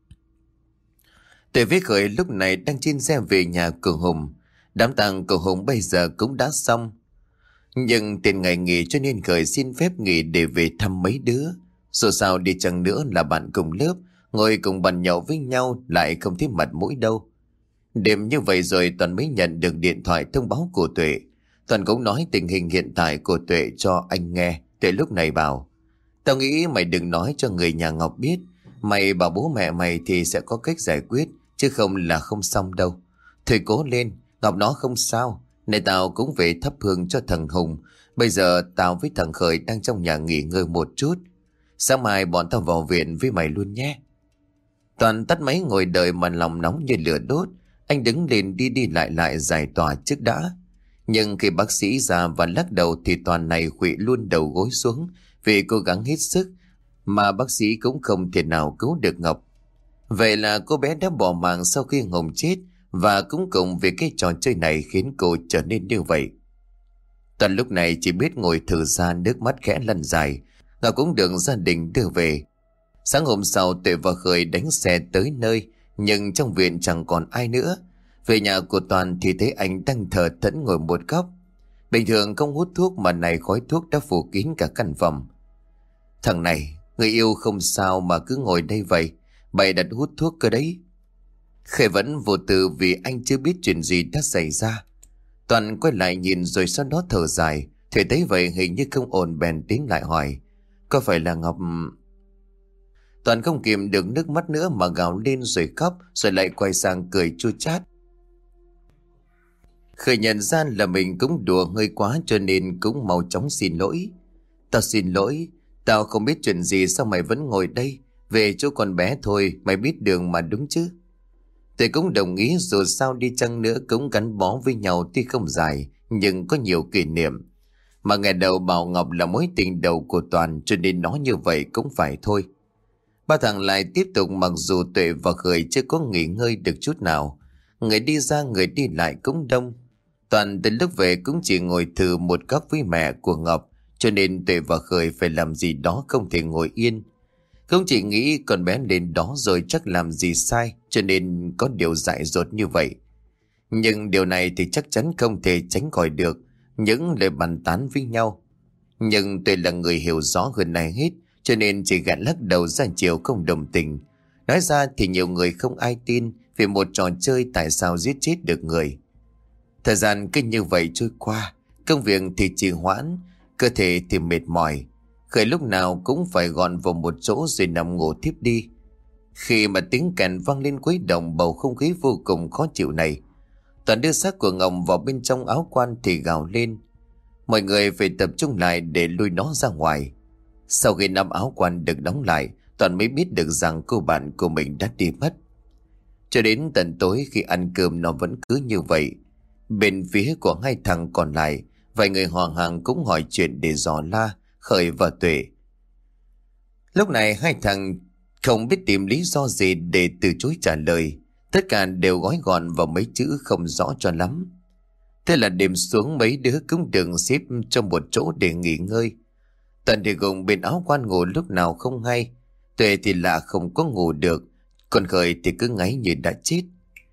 Tuệ với Khởi lúc này đang trên xe về nhà của Hùng. Đám tang của Hùng bây giờ cũng đã xong. Nhưng tiền ngày nghỉ cho nên Khởi xin phép nghỉ để về thăm mấy đứa. Dù sao đi chăng nữa là bạn cùng lớp, ngồi cùng bàn nhậu với nhau lại không thấy mặt mũi đâu. Đêm như vậy rồi Toàn mới nhận được điện thoại thông báo của Tuệ. Toàn cũng nói tình hình hiện tại của Tuệ cho anh nghe. Tuệ lúc này bảo: tao nghĩ mày đừng nói cho người nhà Ngọc biết. Mày bảo bố mẹ mày thì sẽ có cách giải quyết, chứ không là không xong đâu. Thôi cố lên, Ngọc nó không sao. Này tao cũng về thắp hương cho thằng Hùng. Bây giờ tao với thằng Khởi đang trong nhà nghỉ ngơi một chút. Sáng mai bọn tao vào viện với mày luôn nhé. Toàn tắt máy ngồi đợi mà lòng nóng như lửa đốt. Anh đứng lên đi đi lại giải tỏa trước đã. Nhưng khi bác sĩ ra và lắc đầu thì Toàn này khuỵu luôn đầu gối xuống vì cố gắng hết sức, mà bác sĩ cũng không thể nào cứu được Ngọc. Vậy là cô bé đã bỏ mạng sau khi Hùng chết, và cũng cùng vì cái trò chơi này khiến cô trở nên như vậy. Toàn lúc này chỉ biết ngồi thở ra, nước mắt khẽ lăn dài. Ngọc cũng được gia đình đưa về. Sáng hôm sau Tuệ và Khởi đánh xe tới nơi, nhưng trong viện chẳng còn ai nữa. Về nhà của Toàn thì thấy anh đang thờ thẫn ngồi một góc. Bình thường không hút thuốc mà này khói thuốc đã phủ kín cả căn phòng. Thằng này, người yêu không sao mà cứ ngồi đây vậy, bày đặt hút thuốc cơ đấy. Khởi vẫn vô tư vì anh chưa biết chuyện gì đã xảy ra. Toàn quay lại nhìn rồi sau đó thở dài. Thầy thấy vậy hình như không ổn bèn tiến lại hỏi: có phải là Ngọc? Toàn không kìm được nước mắt nữa mà gào lên rồi khóc, rồi lại quay sang cười chua chát. Khởi nhận ra là mình cũng đùa hơi quá cho nên cũng mau chóng xin lỗi. Tao xin lỗi, tao không biết chuyện gì, sao mày vẫn ngồi đây? Về chỗ con bé thôi, mày biết đường mà đúng chứ? Tôi cũng đồng ý, dù sao đi chăng nữa cũng gắn bó với nhau tuy không dài nhưng có nhiều kỷ niệm. Mà ngày đầu bảo Ngọc là mối tình đầu của Toàn cho nên nói như vậy cũng phải thôi. Ba thằng lại tiếp tục, mặc dù Tuệ và Khởi chưa có nghỉ ngơi được chút nào. Người đi ra người đi lại cũng đông. Toàn từ lúc về cũng chỉ ngồi thử một góc với mẹ của Ngọc, cho nên Tuệ và Khởi phải làm gì đó không thể ngồi yên. Không chỉ nghĩ con bé lên đó rồi chắc làm gì sai, cho nên có điều dại dột như vậy. Nhưng điều này thì chắc chắn không thể tránh khỏi được những lời bàn tán với nhau. Nhưng Tuệ là người hiểu rõ hơn ai hết, cho nên chỉ gạt lắc đầu ra chiều không đồng tình. Nói ra thì nhiều người không ai tin, vì một trò chơi tại sao giết chết được người. Thời gian cứ như vậy trôi qua, công việc thì trì hoãn, cơ thể thì mệt mỏi. Khởi lúc nào cũng phải gọn vào một chỗ rồi nằm ngủ thiếp đi. Khi mà tiếng kèn vang lên quấy động bầu không khí vô cùng khó chịu này, Toàn đưa xác của Ngọc vào bên trong áo quan thì gào lên. Mọi người phải tập trung lại để lôi nó ra ngoài. Sau khi nắm áo quan được đóng lại, Toàn mới biết được rằng cô bạn của mình đã đi mất. Cho đến tận tối khi ăn cơm nó vẫn cứ như vậy. Bên phía của hai thằng còn lại, vài người họ hàng cũng hỏi chuyện để dò la Khởi và Tuệ. Lúc này hai thằng không biết tìm lý do gì để từ chối trả lời. Tất cả đều gói gọn vào mấy chữ không rõ cho lắm. Thế là đêm xuống mấy đứa cũng được xếp trong một chỗ để nghỉ ngơi. Toàn thì gồng bên áo quan ngủ lúc nào không hay. Tuệ thì lạ không có ngủ được, còn Khởi thì cứ ngáy như đã chết.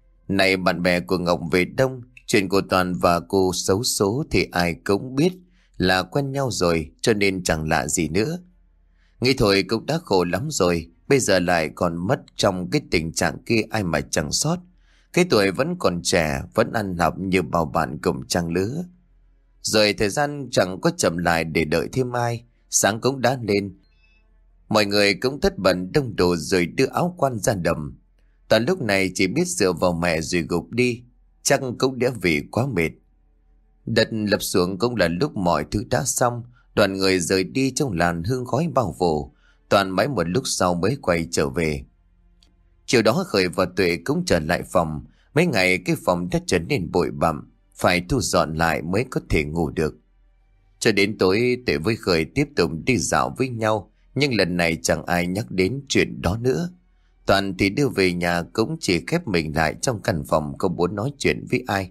Này bạn bè của Ngọc về đông, chuyện của Toàn và cô xấu số thì ai cũng biết là quen nhau rồi, cho nên chẳng lạ gì nữa. Nghĩ thôi cũng đã khổ lắm rồi, bây giờ lại còn mất trong cái tình trạng kia ai mà chẳng sót. Cái tuổi vẫn còn trẻ, vẫn ăn học như bao bạn cùng trang lứa. Rồi thời gian chẳng có chậm lại để đợi thêm ai, sáng cũng đã lên. Mọi người cũng tất bật đông đồ rồi đưa áo quan ra đầm. Toàn lúc này chỉ biết dựa vào mẹ rồi gục đi, chắc cũng đã vì quá mệt. Đất lập xuống cũng là lúc mọi thứ đã xong, đoàn người rời đi trong làn hương khói bao phủ. Toàn mãi một lúc sau mới quay trở về. Chiều đó Khởi và Tuệ cũng trở lại phòng. Mấy ngày cái phòng đã trở nên bụi bặm, phải thu dọn lại mới có thể ngủ được. Cho đến tối Tuệ với Khởi tiếp tục đi dạo với nhau, nhưng lần này chẳng ai nhắc đến chuyện đó nữa. Toàn thì đưa về nhà cũng chỉ khép mình lại trong căn phòng, không muốn nói chuyện với ai.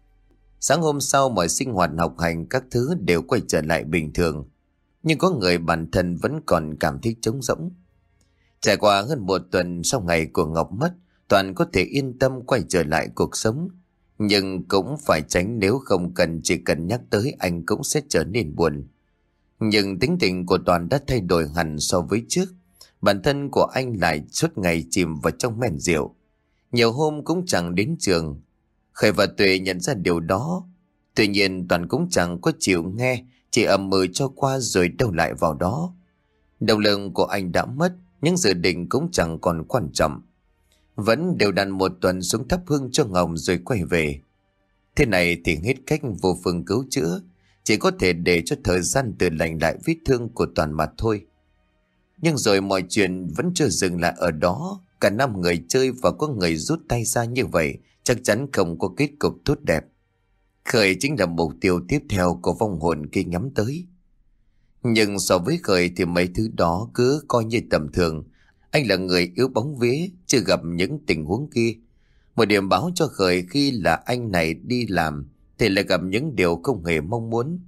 Sáng hôm sau mọi sinh hoạt học hành các thứ đều quay trở lại bình thường, nhưng có người bản thân vẫn còn cảm thấy trống rỗng. Trải qua hơn một tuần sau ngày của Ngọc mất, Toàn có thể yên tâm quay trở lại cuộc sống. Nhưng cũng phải tránh, nếu không cần chỉ cần nhắc tới anh cũng sẽ trở nên buồn. Nhưng tính tình của Toàn đã thay đổi hẳn so với trước. Bản thân của anh lại suốt ngày chìm vào trong men rượu, nhiều hôm cũng chẳng đến trường. Khởi và Tuệ nhận ra điều đó. Tuy nhiên Toàn cũng chẳng có chịu nghe, chỉ ậm ừ cho qua rồi đâu lại vào đó. Động lực của anh đã mất, nhưng dự định cũng chẳng còn quan trọng. Vẫn đều đặn một tuần xuống thắp hương cho Ngọc rồi quay về. Thế này thì hết cách vô phương cứu chữa, chỉ có thể để cho thời gian tự lành lại vết thương của Toàn mà thôi. Nhưng rồi mọi chuyện vẫn chưa dừng lại ở đó. Cả năm người chơi và có người rút tay ra như vậy, chắc chắn không có kết cục tốt đẹp. Khởi chính là mục tiêu tiếp theo của vong hồn kia nhắm tới. Nhưng so với Khởi thì mấy thứ đó cứ coi như tầm thường. Anh là người yếu bóng vía, chưa gặp những tình huống kia. Một điểm báo cho Khởi khi là anh này đi làm thì lại gặp những điều không hề mong muốn.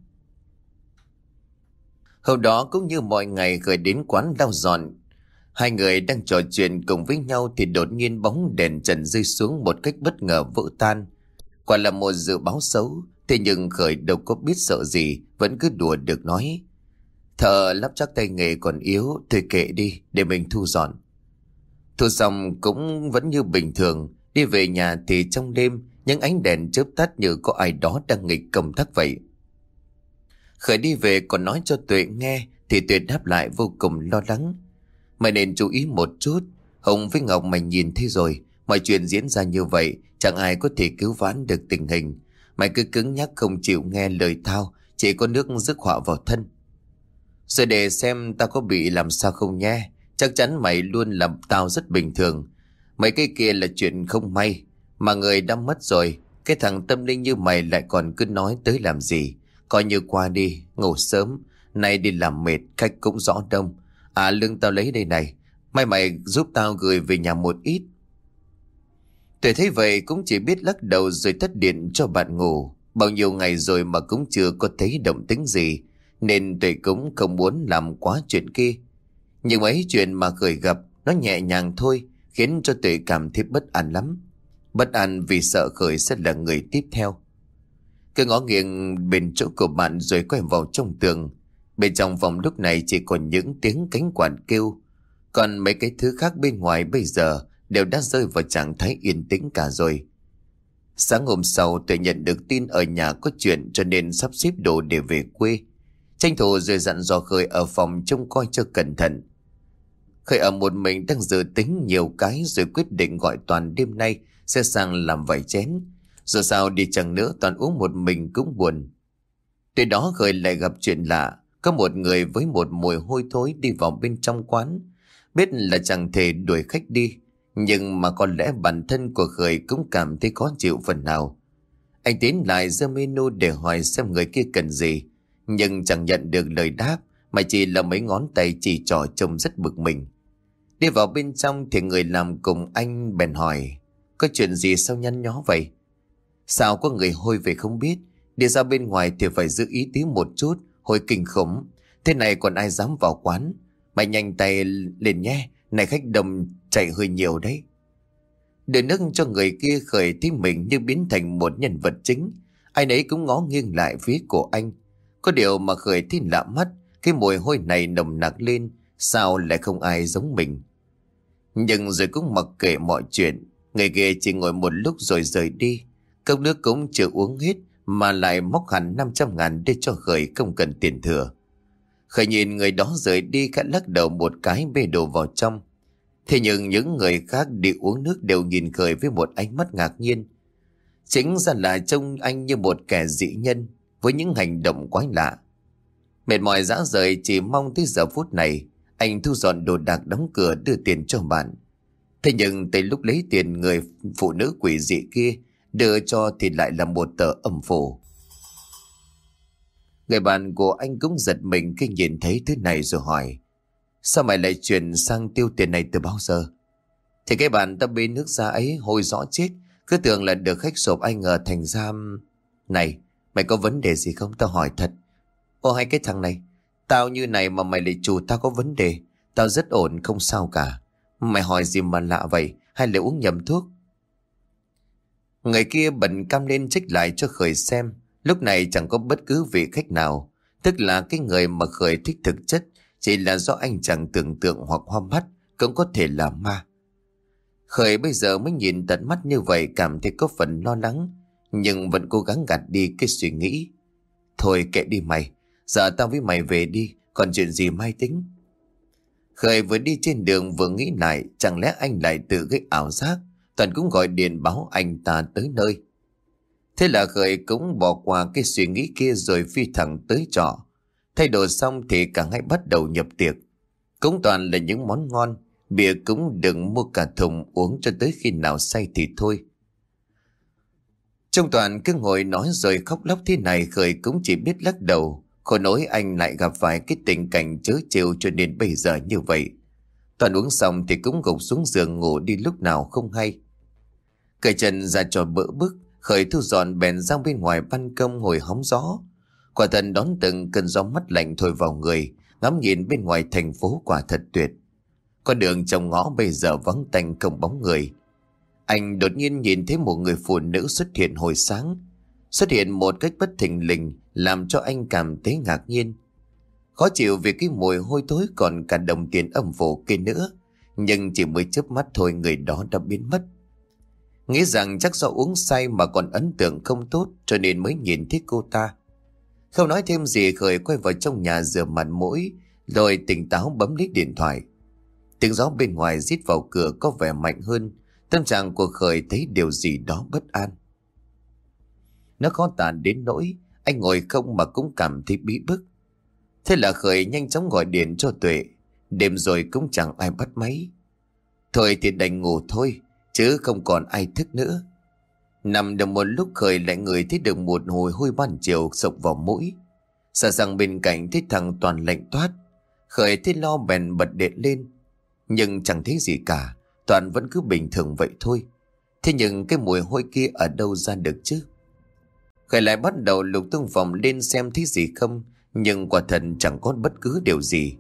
Hôm đó cũng như mọi ngày, Khởi đến quán lau dọn. Hai người đang trò chuyện cùng với nhau thì đột nhiên bóng đèn trần rơi xuống một cách bất ngờ vỡ tan. Quả là một dự báo xấu, thế nhưng Khởi đâu có biết sợ gì, vẫn cứ đùa được nói: Thợ lắp ráp tay nghề còn yếu, thôi kệ đi, để mình thu dọn. Thu xong cũng vẫn như bình thường. Đi về nhà thì trong đêm những ánh đèn chớp tắt như có ai đó đang nghịch công tắc vậy. Khởi đi về còn nói cho Tuệ nghe thì Tuệ đáp lại vô cùng lo lắng: Mày nên chú ý một chút. Hồng với Ngọc mày nhìn thấy rồi, mọi chuyện diễn ra như vậy chẳng ai có thể cứu vãn được tình hình. Mày cứ cứng nhắc không chịu nghe lời tao, chỉ có nước rước họa vào thân. Rồi để xem tao có bị làm sao không nhé. Chắc chắn mày luôn làm tao rất bình thường. Mấy cái kia là chuyện không may, mà người đã mất rồi. Cái thằng tâm linh như mày lại còn cứ nói tới làm gì. Coi như qua đi, ngủ sớm. Nay đi làm mệt, khách cũng rõ đông. À, lương tao lấy đây này. Mày giúp tao gửi về nhà một ít. Tuệ thấy vậy cũng chỉ biết lắc đầu rồi tắt điện cho bạn ngủ. Bao nhiêu ngày rồi mà cũng chưa có thấy động tĩnh gì, nên Tuệ cũng không muốn làm quá chuyện kia. Nhưng mấy chuyện mà Khởi gặp nó nhẹ nhàng thôi, khiến cho Tuệ cảm thấy bất an lắm. Bất an vì sợ Khởi sẽ là người tiếp theo. Cứ ngó nghiêng bên chỗ của bạn rồi quay vào trong tường. Bên trong phòng lúc này chỉ còn những tiếng cánh quạt kêu. Còn mấy cái thứ khác bên ngoài bây giờ đều đã rơi vào trạng thái yên tĩnh cả rồi. Sáng hôm sau Tuệ nhận được tin ở nhà có chuyện, cho nên sắp xếp đồ để về quê. Tranh thủ rồi dặn dò Khởi ở phòng trông coi cho cẩn thận. Khởi ở một mình đang dự tính nhiều cái, rồi quyết định gọi Toàn đêm nay sẽ sang làm vài chén. Dù sao đi chăng nữa Toàn uống một mình cũng buồn. Từ đó Khởi lại gặp chuyện lạ. Có một người với một mùi hôi thối đi vào bên trong quán. Biết là chẳng thể đuổi khách đi, nhưng mà có lẽ bản thân của Khởi cũng cảm thấy khó chịu phần nào. Anh tiến lại giơ menu để hỏi xem người kia cần gì, nhưng chẳng nhận được lời đáp, mà chỉ là mấy ngón tay chỉ trỏ trông rất bực mình. Đi vào bên trong thì người làm cùng anh bèn hỏi: có chuyện gì sao nhăn nhó vậy? Sao có người hôi về không biết, đi ra bên ngoài thì phải giữ ý tí một chút, hôi kinh khủng. Thế này còn ai dám vào quán? Mày nhanh tay lên nhé, này khách đông chạy hơi nhiều đấy. Để nước cho người kia Khởi thấy mình như biến thành một nhân vật chính. Ai nấy cũng ngó nghiêng lại phía của anh. Có điều mà Khởi thấy lạ mắt, cái mùi hôi này nồng nặc lên, sao lại không ai giống mình. Nhưng rồi cũng mặc kệ mọi chuyện, người kia chỉ ngồi một lúc rồi rời đi. Cốc nước cũng chưa uống hết mà lại móc hẳn 500.000 để cho Khởi không cần tiền thừa. Khởi nhìn người đó rời đi, khẽ lắc đầu một cái bê đồ vào trong. Thế nhưng những người khác đi uống nước đều nhìn Khởi với một ánh mắt ngạc nhiên. Chính ra là trông anh như một kẻ dị nhân với những hành động quái lạ. Mệt mỏi rã rời, chỉ mong tới giờ phút này anh thu dọn đồ đạc, đóng cửa, đưa tiền cho bạn. Thế nhưng tới lúc lấy tiền, người phụ nữ quỷ dị kia đưa cho thì lại là một tờ âm phủ. Người bạn của anh cũng giật mình khi nhìn thấy thứ này rồi hỏi: sao mày lại chuyển sang tiêu tiền này từ bao giờ? Thì cái bạn ta bê nước ra ấy hôi rõ chết, cứ tưởng là được khách sộp, ai ngờ thành ra... Này, mày có vấn đề gì không? Tao hỏi thật. Ô hai cái thằng này, tao như này mà mày lại chủ tao có vấn đề. Tao rất ổn, không sao cả. Mày hỏi gì mà lạ vậy? Hay là uống nhầm thuốc? Người kia bận cam lên trích lại cho Khởi xem. Lúc này chẳng có bất cứ vị khách nào, tức là cái người mà Khởi thích thực chất chỉ là do anh chàng tưởng tượng hoặc hoa mắt, cũng có thể là ma. Khởi bây giờ mới nhìn tận mắt như vậy cảm thấy có phần lo lắng, nhưng vẫn cố gắng gạt đi cái suy nghĩ. Thôi kệ đi mày, giờ tao với mày về đi, còn chuyện gì mai tính. Khởi vừa đi trên đường vừa nghĩ lại, chẳng lẽ anh lại tự gây ảo giác. Toàn cũng gọi điện báo anh ta tới nơi. Thế là Khởi cũng bỏ qua cái suy nghĩ kia rồi phi thẳng tới trọ. Thay đồ xong thì cả hai bắt đầu nhập tiệc. Cũng toàn là những món ngon, bia cũng đừng mua cả thùng, uống cho tới khi nào say thì thôi. Trong Toàn cứ ngồi nói rồi khóc lóc thế này, Khởi cũng chỉ biết lắc đầu. Khổ nỗi anh lại gặp phải cái tình cảnh trớ trêu cho nên bây giờ như vậy. Toàn uống xong thì cũng gục xuống giường ngủ đi lúc nào không hay. Cởi chân ra cho bỡ bức, Khởi thu dọn bèn ra bên ngoài ban công ngồi hóng gió. Quả thật đón từng cơn gió mát lạnh thổi vào người, ngắm nhìn bên ngoài thành phố quả thật tuyệt. Con đường trong ngõ bây giờ vắng tanh không bóng người. Anh đột nhiên nhìn thấy một người phụ nữ xuất hiện hồi sáng. Xuất hiện một cách bất thình lình làm cho anh cảm thấy ngạc nhiên. Khó chịu vì cái mùi hôi thối còn cả đồng tiền âm phủ kia nữa. Nhưng chỉ mới chớp mắt thôi người đó đã biến mất. Nghĩ rằng chắc do uống say mà còn ấn tượng không tốt cho nên mới nhìn thấy cô ta. Không nói thêm gì, Khởi quay vào trong nhà rửa mặt mũi rồi tỉnh táo bấm lấy điện thoại. Tiếng gió bên ngoài rít vào cửa có vẻ mạnh hơn. Tâm trạng của Khởi thấy điều gì đó bất an. Nó khó tàn đến nỗi anh ngồi không mà cũng cảm thấy bí bức. Thế là Khởi nhanh chóng gọi điện cho Tuệ. Đêm rồi cũng chẳng ai bắt máy. Thôi thì đành ngủ thôi, chứ không còn ai thức nữa. Nằm được một lúc Khởi lại ngửi thấy được một hồi hôi ban chiều sộc vào mũi. Sợ rằng bên cạnh thấy thằng Toàn lạnh toát. Khởi thấy lo bèn bật điện lên. Nhưng chẳng thấy gì cả, Toàn vẫn cứ bình thường vậy thôi. Thế nhưng cái mùi hôi kia ở đâu ra được chứ? Khởi lại bắt đầu lục tung phòng lên xem thấy gì không, nhưng quả thật chẳng có bất cứ điều gì.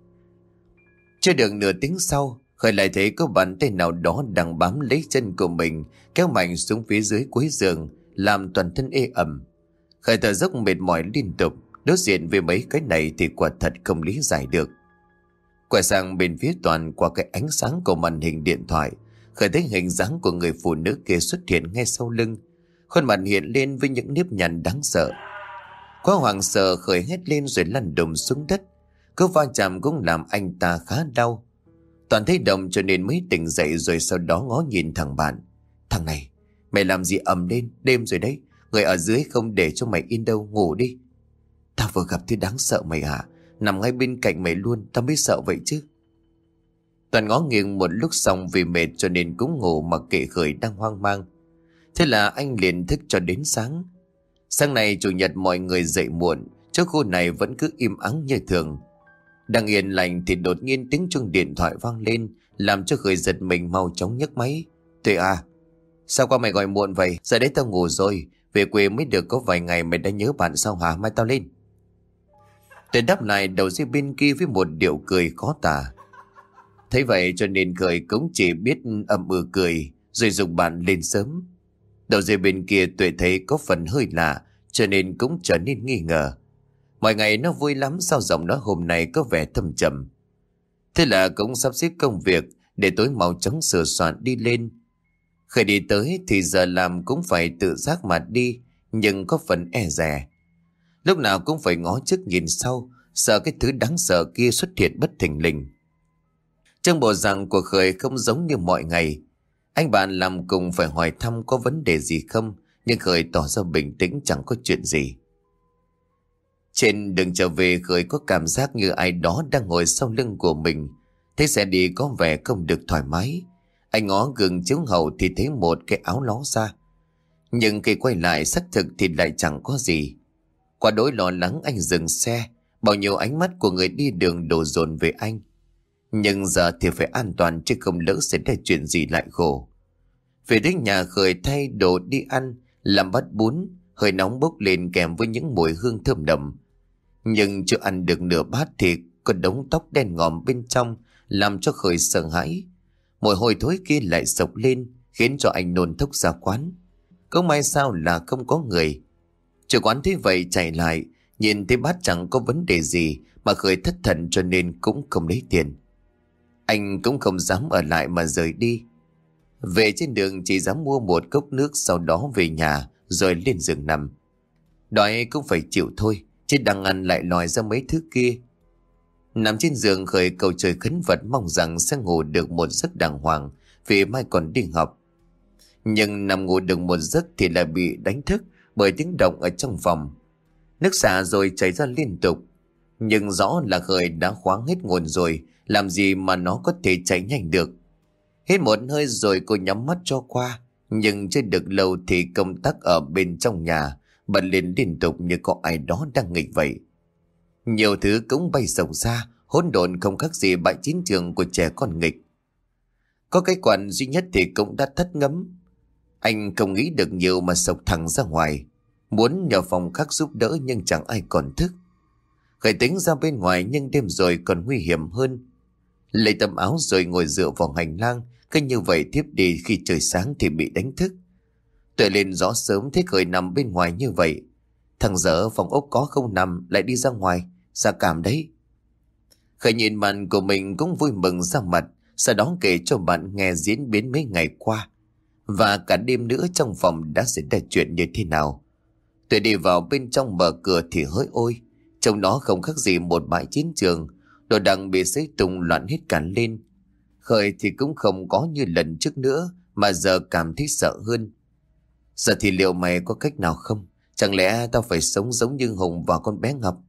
Chưa được nửa tiếng sau, Khởi lại thấy có bàn tay nào đó đang bám lấy chân của mình, kéo mạnh xuống phía dưới cuối giường, làm toàn thân ê ẩm. Khởi thở dốc mệt mỏi liên tục, đối diện với mấy cái này thì quả thật không lý giải được. Quay sang bên phía Toàn qua cái ánh sáng của màn hình điện thoại, Khởi thấy hình dáng của người phụ nữ kia xuất hiện ngay sau lưng. Khuôn mặt hiện lên với những nếp nhăn đáng sợ. Quá hoảng sợ, Khởi hét lên rồi lăn đùng xuống đất. Cú va chạm cũng làm anh ta khá đau. Toàn thấy động cho nên mới tỉnh dậy, rồi sau đó ngó nhìn thằng bạn. Thằng này, mày làm gì ầm lên, đêm rồi đấy. Người ở dưới không để cho mày yên đâu, ngủ đi. Tao vừa gặp thứ đáng sợ mày hả? Nằm ngay bên cạnh mày luôn, tao mới sợ vậy chứ. Toàn ngó nghiêng một lúc xong vì mệt cho nên cũng ngủ mặc kệ Khởi đang hoang mang. Thế là anh liền thức cho đến sáng. Sáng nay chủ nhật mọi người dậy muộn, chỗ khu này vẫn cứ im ắng như thường. Đang yên lành thì đột nhiên tiếng chuông điện thoại vang lên, làm cho Khởi giật mình mau chóng nhấc máy. Tuệ à, sao qua mày gọi muộn vậy? Giờ đấy tao ngủ rồi, về quê mới được có vài ngày mày đã nhớ bạn sao hả? Mai tao lên. Tuệ đáp lại đầu dây bên kia với một điệu cười khó tả. Thấy vậy cho nên Khởi cũng chỉ biết ậm cười, rồi giục bạn lên sớm. Đầu dây bên kia Tuệ thấy có phần hơi lạ, cho nên cũng trở nên nghi ngờ. Mọi ngày nó vui lắm, sao giọng nó hôm nay có vẻ thâm trầm. Thế là cũng sắp xếp công việc để tối mau chóng sửa soạn đi lên. Khởi đi tới thì giờ làm cũng phải tự giác mà đi, nhưng có phần e dè. Lúc nào cũng phải ngó trước nhìn sau, sợ cái thứ đáng sợ kia xuất hiện bất thình lình. Trong bộ dạng của Khởi không giống như mọi ngày. Anh bạn làm cùng phải hỏi thăm có vấn đề gì không, nhưng Khởi tỏ ra bình tĩnh, chẳng có chuyện gì. Trên đường trở về, Khởi có cảm giác như ai đó đang ngồi sau lưng của mình. Thế xe đi có vẻ không được thoải mái. Anh ngó gương chiếu hậu thì thấy một cái áo ló ra. Nhưng khi quay lại xác thực thì lại chẳng có gì. Qua đỗi lo lắng anh dừng xe. Bao nhiêu ánh mắt của người đi đường đổ dồn về anh. Nhưng giờ thì phải an toàn, chứ không lỡ xảy ra chuyện gì lại khổ. Về đến nhà, Khởi thay đồ đi ăn, làm bát bún, hơi nóng bốc lên kèm với những mùi hương thơm đậm. Nhưng chưa ăn được nửa bát thì có đống tóc đen ngòm bên trong, làm cho Khởi sợ hãi. Mùi hôi thối kia lại sộc lên, khiến cho anh nôn thốc ra quán. Có may sao là không có người. Chủ quán thấy vậy chạy lại, nhìn thấy bát chẳng có vấn đề gì, mà Khởi thất thần cho nên cũng không lấy tiền. Anh cũng không dám ở lại mà rời đi. Về trên đường chỉ dám mua một cốc nước, sau đó về nhà rồi lên giường nằm. Đói cũng phải chịu thôi, chứ đang ăn lại lòi ra mấy thứ kia. Nằm trên giường, Khởi cầu trời khấn Phật mong rằng sẽ ngủ được một giấc đàng hoàng, vì mai còn đi học. Nhưng nằm ngủ được một giấc thì lại bị đánh thức bởi tiếng động ở trong phòng. Nước xả rồi chảy ra liên tục. Nhưng rõ là Khởi đã khoáng hết nguồn rồi, làm gì mà nó có thể chảy nhanh được. Hết một hơi rồi cô nhắm mắt cho qua. Nhưng chưa được lâu thì công tắc ở bên trong nhà bật lên liên tục như có ai đó đang nghịch vậy. Nhiều thứ cũng bay sổng ra, hỗn độn không khác gì bãi chiến trường của trẻ con nghịch. Có cái quạt duy nhất thì cũng đã thất ngấm. Anh không nghĩ được nhiều mà sộc thẳng ra ngoài, muốn nhờ phòng khác giúp đỡ nhưng chẳng ai còn thức. Khởi tính ra bên ngoài, nhưng đêm rồi còn nguy hiểm hơn. Lấy tấm áo rồi ngồi dựa vào hành lang, cứ như vậy tiếp đi, khi trời sáng thì bị đánh thức. Tuệ lên rõ sớm thấy Khởi nằm bên ngoài như vậy. Thằng dở phòng ốc có không nằm lại đi ra ngoài, ra cảm đấy. Khởi nhìn bạn của mình cũng vui mừng ra mặt, sau đó kể cho bạn nghe diễn biến mấy ngày qua và cả đêm nữa trong phòng đã xảy ra chuyện như thế nào. Tuệ đi vào bên trong mở cửa thì hỡi ôi, trông nó không khác gì một bãi chiến trường, đồ đạc bị xới tung loạn hết cả lên. Khởi thì cũng không có như lần trước nữa, mà giờ cảm thấy sợ hơn. Giờ thì liệu mày có cách nào không? Chẳng lẽ tao phải sống giống như Hùng và con bé Ngọc?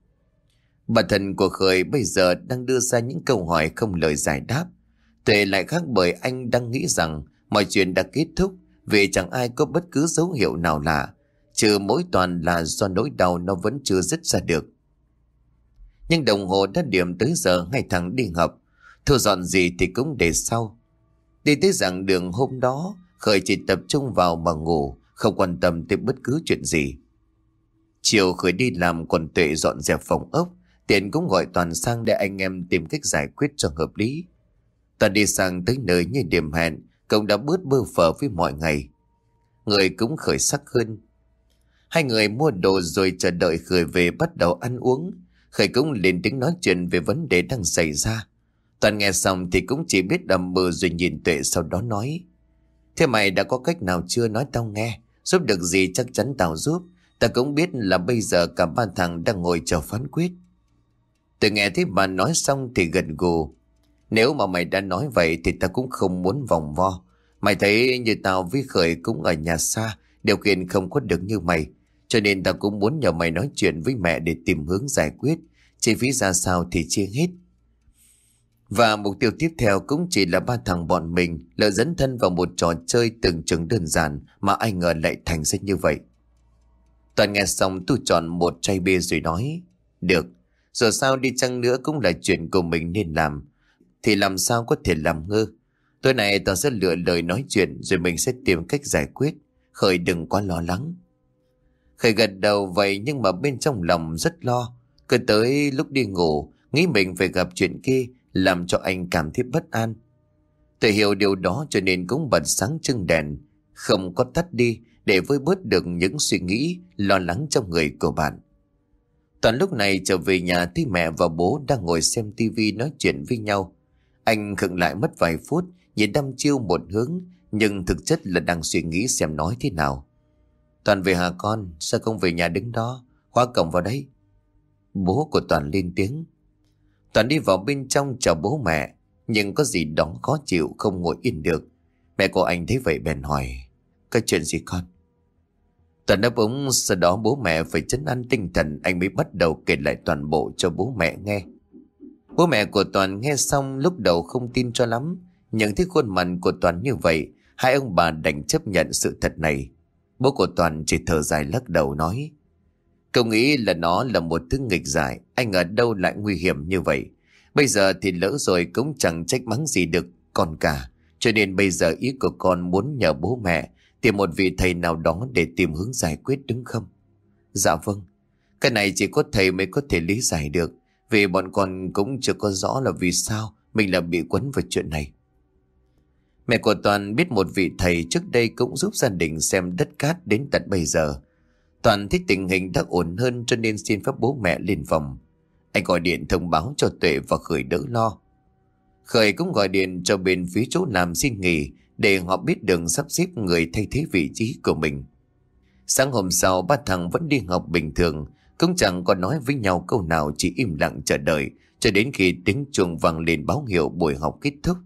Bản thân của Khởi bây giờ đang đưa ra những câu hỏi không lời giải đáp. Tuệ lại khác, bởi anh đang nghĩ rằng mọi chuyện đã kết thúc, vì chẳng ai có bất cứ dấu hiệu nào lạ, trừ mỗi toàn là do nỗi đau nó vẫn chưa dứt ra được. Nhưng đồng hồ đã điểm tới giờ hai thằng đi học. Thu dọn gì thì cũng để sau. Đi tới giảng đường hôm đó, Khởi chỉ tập trung vào mà ngủ, không quan tâm tới bất cứ chuyện gì. Chiều Khởi đi làm còn Tuệ dọn dẹp phòng ốc. Tiện cũng gọi Toàn sang để anh em tìm cách giải quyết cho hợp lý. Toàn đi sang tới nơi như điểm hẹn, cậu đã bớt bơ phờ với mọi ngày. Người cũng khởi sắc hơn. Hai người mua đồ rồi chờ đợi Khởi về bắt đầu ăn uống. Khởi cũng lên tiếng nói chuyện về vấn đề đang xảy ra. Toàn nghe xong thì cũng chỉ biết ậm ừ rồi nhìn Tuệ, sau đó nói: Thế mày đã có cách nào chưa, nói tao nghe. Giúp được gì chắc chắn tao giúp. Ta cũng biết là bây giờ cả ba thằng đang ngồi chờ phán quyết. Tuệ nghe thấy bà nói xong thì gật gù. Nếu mà mày đã nói vậy thì ta cũng không muốn vòng vo. Mày thấy như tao với Khởi cũng ở nhà xa, điều kiện không có được như mày. Cho nên tao cũng muốn nhờ mày nói chuyện với mẹ để tìm hướng giải quyết. Chi phí ra sao thì chia hết. Và mục tiêu tiếp theo cũng chỉ là ba thằng bọn mình lỡ dẫn thân vào một trò chơi tưởng chừng đơn giản mà ai ngờ lại thành ra như vậy. Toàn nghe xong tu chọn một chai bia rồi nói: Được, dù sao đi chăng nữa cũng là chuyện của mình nên làm. Thì làm sao có thể làm ngơ. Tối nay tao sẽ lựa lời nói chuyện rồi mình sẽ tìm cách giải quyết. Khởi đừng quá lo lắng. Khởi gật đầu vậy nhưng mà bên trong lòng rất lo. Cứ tới lúc đi ngủ nghĩ mình phải gặp chuyện kia làm cho anh cảm thấy bất an. Tôi hiểu điều đó cho nên cũng bật sáng trưng đèn, không có tắt đi để vơi bớt được những suy nghĩ lo lắng trong người của bạn. Toàn lúc này trở về nhà thấy mẹ và bố đang ngồi xem tivi nói chuyện với nhau. Anh khựng lại mất vài phút, nhìn đăm chiêu một hướng, nhưng thực chất là đang suy nghĩ xem nói thế nào. Toàn về hả con? Sao không về nhà đứng đó? Khóa cổng vào đấy. Bố của Toàn lên tiếng. Toàn đi vào bên trong chào bố mẹ, nhưng có gì đó khó chịu không ngồi yên được. Mẹ của anh thấy vậy bèn hỏi: Có chuyện gì con? Toàn đáp ứng, sau đó bố mẹ phải trấn an tinh thần, anh mới bắt đầu kể lại toàn bộ cho bố mẹ nghe. Bố mẹ của Toàn nghe xong lúc đầu không tin cho lắm, nhưng thấy khuôn mặt của Toàn như vậy, hai ông bà đành chấp nhận sự thật này. Bố của Toàn chỉ thở dài lắc đầu nói: Cậu nghĩ là nó là một thứ nghịch giải, anh ở đâu lại nguy hiểm như vậy. Bây giờ thì lỡ rồi cũng chẳng trách mắng gì được con cả. Cho nên bây giờ ý của con muốn nhờ bố mẹ tìm một vị thầy nào đó để tìm hướng giải quyết, đúng không? Dạ vâng. Cái này chỉ có thầy mới có thể lý giải được, vì bọn con cũng chưa có rõ là vì sao mình lại bị quấn vào chuyện này. Mẹ của Toàn biết một vị thầy trước đây cũng giúp gia đình xem đất cát đến tận bây giờ. Toàn thấy tình hình đã ổn hơn cho nên xin phép bố mẹ lên phòng. Anh gọi điện thông báo cho Tuệ và Khởi đỡ lo. Khởi cũng gọi điện cho bên phía chỗ làm xin nghỉ để họ biết đường sắp xếp người thay thế vị trí của mình. Sáng hôm sau ba thằng vẫn đi học bình thường, cũng chẳng có nói với nhau câu nào, chỉ im lặng chờ đợi cho đến khi tiếng chuông vang lên báo hiệu buổi học kết thúc.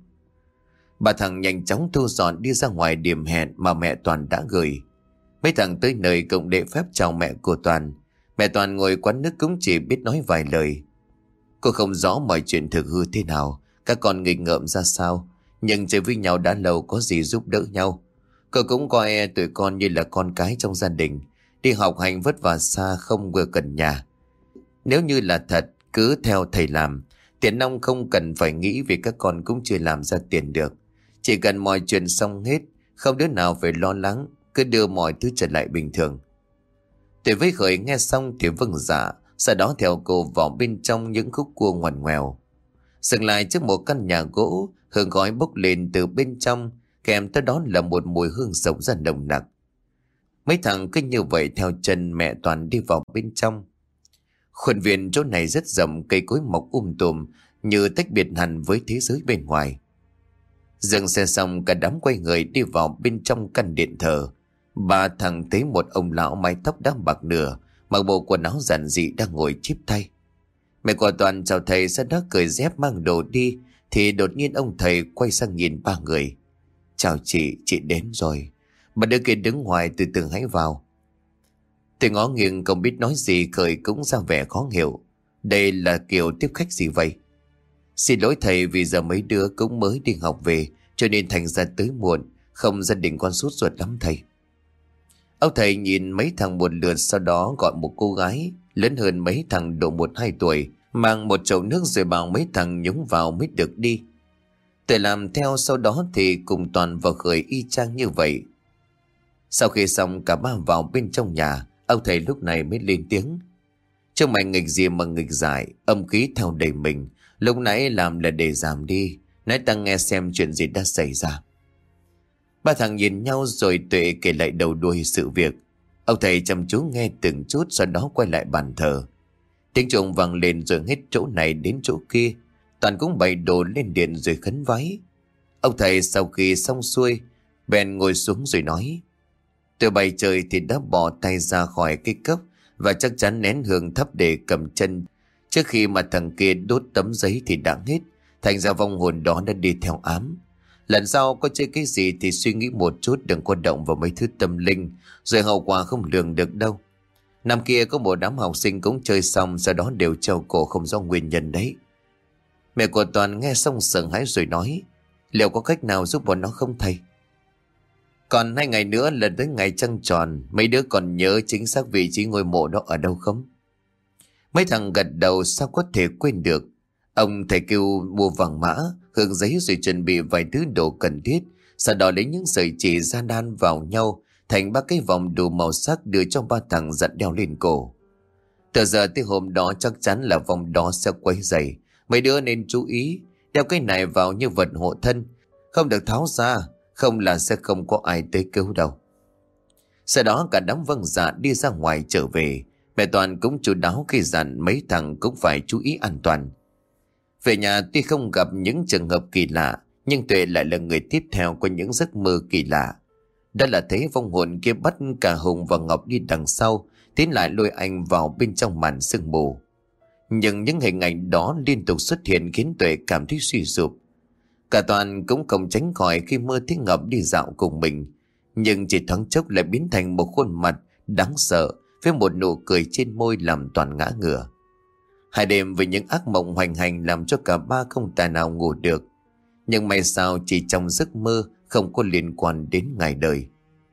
Ba thằng nhanh chóng thu dọn đi ra ngoài điểm hẹn mà mẹ Toàn đã gửi. Mấy thằng tới nơi cũng lễ phép chào mẹ của Toàn. Mẹ Toàn ngồi quán nước cũng chỉ biết nói vài lời. Cô không rõ mọi chuyện thực hư thế nào, các con nghịch ngợm ra sao, nhưng chơi với nhau đã lâu có gì giúp đỡ nhau. Cô cũng coi tụi con như là con cái trong gia đình. Đi học hành vất vả xa không vừa cần nhà. Nếu như là thật cứ theo thầy làm, tiền nong không cần phải nghĩ vì các con cũng chưa làm ra tiền được. Chỉ cần mọi chuyện xong hết, không đứa nào phải lo lắng, cứ đưa mọi thứ trở lại bình thường. Tuệ với Khởi nghe xong thì vâng dạ, sau đó theo cô vào bên trong những khúc cua ngoằn ngoèo. Dừng lại trước một căn nhà gỗ, hương khói bốc lên từ bên trong, kèm theo đó là một mùi hương sống ra nồng nặc. Mấy thằng cứ như vậy theo chân mẹ Toàn đi vào bên trong. Khuôn viên chỗ này rất rộng, cây cối mọc tùm như tách biệt hẳn với thế giới bên ngoài. Dừng xe xong cả đám quay người đi vào bên trong căn điện thờ. Ba thằng thấy một ông lão mái tóc đã bạc nửa, mặc bộ quần áo giản dị đang ngồi chắp tay. Mẹ của Toàn chào thầy, sau đó cởi dép mang đồ đi, thì đột nhiên ông thầy quay sang nhìn ba người. Chào chị đến rồi. Bà đứa kia đứng ngoài, từ từ hãy vào. Tôi ngó nghiêng không biết nói gì, Khởi cũng ra vẻ khó hiểu. Đây là kiểu tiếp khách gì vậy? Xin lỗi thầy, vì giờ mấy đứa cũng mới đi học về cho nên thành ra tới muộn, không gia đình con sốt ruột lắm thầy. Ông thầy nhìn mấy thằng một lượt, sau đó gọi một cô gái lớn hơn mấy thằng độ 1-2 tuổi mang một chậu nước rồi bảo mấy thằng nhúng vào mới được đi. Tuệ làm theo, sau đó thì cùng Toàn và Khởi y chang như vậy. Sau khi xong cả ba vào bên trong nhà, ông thầy lúc này mới lên tiếng. Chứ mày nghịch gì mà nghịch giải, âm khí theo đầy mình. Lúc nãy làm là để giảm đi, nói ta nghe xem chuyện gì đã xảy ra. Ba thằng nhìn nhau rồi Tuệ kể lại đầu đuôi sự việc. Ông thầy chăm chú nghe từng chút, sau đó quay lại bàn thờ. Tiếng chuông vang lên rồi hết chỗ này đến chỗ kia. Toàn cũng bày đồ lên điện rồi khấn vái. Ông thầy sau khi xong xuôi bèn ngồi xuống rồi nói: Tôi bày trời thì đã bỏ tay ra khỏi cái cốc và chắc chắn nén hương thấp để cầm chân. Trước khi mà thằng kia đốt tấm giấy thì đã hết. Thành ra vong hồn đó đã đi theo ám. Lần sau có chơi cái gì thì suy nghĩ một chút, đừng có động vào mấy thứ tâm linh, rồi hậu quả không lường được đâu. Năm kia có một đám học sinh cũng chơi xong, sau đó đều treo cổ không rõ nguyên nhân đấy. Mẹ của Toàn nghe xong sợ hãi rồi nói: Liệu có cách nào giúp bọn nó không thầy? Còn 2 ngày nữa là tới ngày trăng tròn, mấy đứa còn nhớ chính xác vị trí ngôi mộ đó ở đâu không? Mấy thằng gật đầu, sao có thể quên được. Ông thầy kêu mua vàng mã, hương giấy rồi chuẩn bị vài thứ đồ cần thiết. Sau đó lấy những sợi chỉ ra đan vào nhau thành 3 cái vòng đủ màu sắc, đưa cho 3 thằng dặn đeo lên cổ. Từ giờ tới hôm đó chắc chắn là vòng đó sẽ quấy rầy. Mấy đứa nên chú ý, đeo cái này vào như vật hộ thân, không được tháo ra, không là sẽ không có ai tới cứu đâu. Sau đó cả đám vâng dạ đi ra ngoài trở về. Mẹ Toàn cũng chu đáo khi dặn mấy thằng cũng phải chú ý an toàn. Về nhà tuy không gặp những trường hợp kỳ lạ, nhưng Tuệ lại là người tiếp theo có những giấc mơ kỳ lạ. Đó là thấy vong hồn kia bắt cả Hùng và Ngọc đi đằng sau, tiến lại lôi anh vào bên trong màn sương mù. Nhưng những hình ảnh đó liên tục xuất hiện khiến Tuệ cảm thấy suy sụp. Cả Toàn cũng không tránh khỏi khi mơ thấy Ngọc đi dạo cùng mình, nhưng chỉ thoáng chốc lại biến thành một khuôn mặt đáng sợ với một nụ cười trên môi làm Toàn ngã ngửa. 2 đêm với những ác mộng hoành hành làm cho cả ba không tài nào ngủ được. Nhưng may sao chỉ trong giấc mơ, không có liên quan đến ngày đời.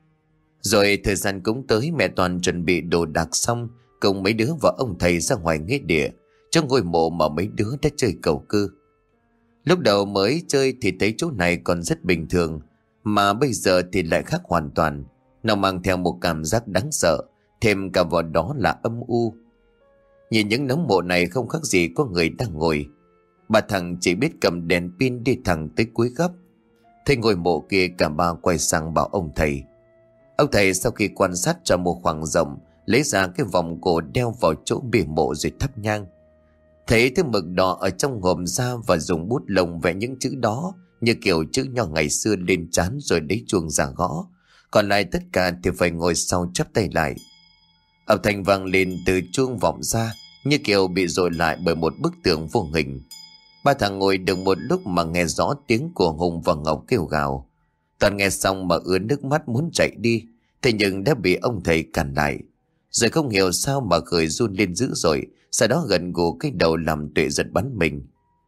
Rồi thời gian cũng tới, mẹ Toàn chuẩn bị đồ đạc xong, cùng mấy đứa và ông thầy ra ngoài nghĩa địa, trong ngôi mộ mà mấy đứa đã chơi cầu cơ. Lúc đầu mới chơi thì thấy chỗ này còn rất bình thường, mà bây giờ thì lại khác hoàn toàn. Nó mang theo một cảm giác đáng sợ, thêm cả vào đó là âm u. Nhìn những nấm mộ này không khác gì có người đang ngồi. Bà thằng chỉ biết cầm đèn pin đi thẳng tới cuối góc. Thấy ngôi mộ kia, cả ba quay sang bảo ông thầy. Ông thầy sau khi quan sát cho một khoảng rộng, lấy ra cái vòng cổ đeo vào chỗ bề mộ rồi thắp nhang. Thấy thứ mực đỏ ở trong hòm ra và dùng bút lông vẽ những chữ đó như kiểu chữ nho ngày xưa lên trán, rồi lấy chuông ra gõ. Còn lại tất cả thì phải ngồi sau chắp tay lại. Âm thanh vang lên từ chuông vọng ra như kiểu bị dội lại bởi một bức tường vô hình. Ba thằng ngồi được một lúc mà nghe rõ tiếng của Hùng và Ngọc kêu gào. Toàn nghe xong mà ứa nước mắt muốn chạy đi, thế nhưng đã bị ông thầy cản lại. Rồi không hiểu sao mà Khởi run lên dữ dội, sau đó gần gù cái đầu làm Tuệ giật bắn mình.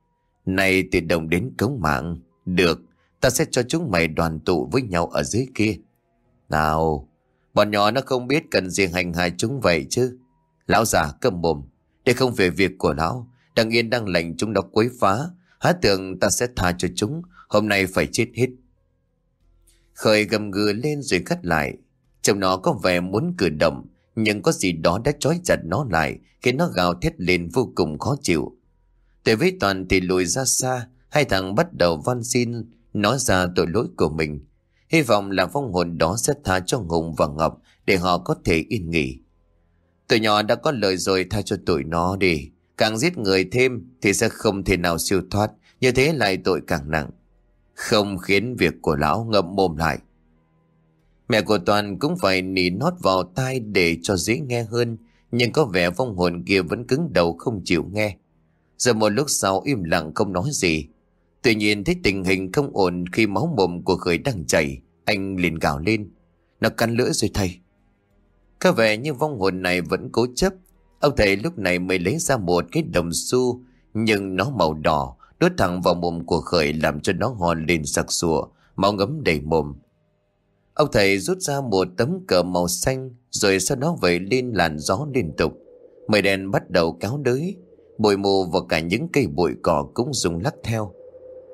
Này từ đồng đến cống mạng, được, ta sẽ cho chúng mày đoàn tụ với nhau ở dưới kia. Nào, bọn nhỏ nó không biết cần gì hành hạ chúng vậy chứ. Lão già câm mồm, đây không về việc của lão. Đang yên đang lành chúng nó quấy phá, há tưởng ta sẽ tha cho chúng, hôm nay phải chết hết. Khởi gầm gừ lên rồi cắt lại. Trông nó có vẻ muốn cử động, nhưng có gì đó đã trói chặt nó lại, khiến nó gào thét lên vô cùng khó chịu. Tuệ với Toàn thì lùi ra xa. 2 thằng bắt đầu van xin nói ra tội lỗi của mình, hy vọng là vong hồn đó sẽ tha cho Hùng và Ngọc để họ có thể yên nghỉ. Tụi nhỏ đã có lời rồi, tha cho tụi nó đi. Càng giết người thêm thì sẽ không thể nào siêu thoát, như thế lại tội càng nặng. Không khiến việc của lão, ngậm mồm lại. Mẹ của Toàn cũng phải nỉ nót vào tai để cho dễ nghe hơn, nhưng có vẻ vong hồn kia vẫn cứng đầu không chịu nghe. Rồi một lúc sau im lặng không nói gì. Tuy nhiên thấy tình hình không ổn khi máu mồm của Khởi đang chảy, anh liền gào lên. Nó cắn lưỡi rồi thầy. Có vẻ như vong hồn này vẫn cố chấp. Ông thầy lúc này mới lấy ra một cái đồng xu, nhưng nó màu đỏ, đốt thẳng vào mồm của Khởi làm cho nó hò lên sặc sụa, máu ngấm đầy mồm. Ông thầy rút ra một tấm cờ màu xanh, rồi sau đó vẩy lên làn gió liên tục. Mây đen bắt đầu kéo đới, bụi mù và cả những cây bụi cỏ cũng rung lắc theo.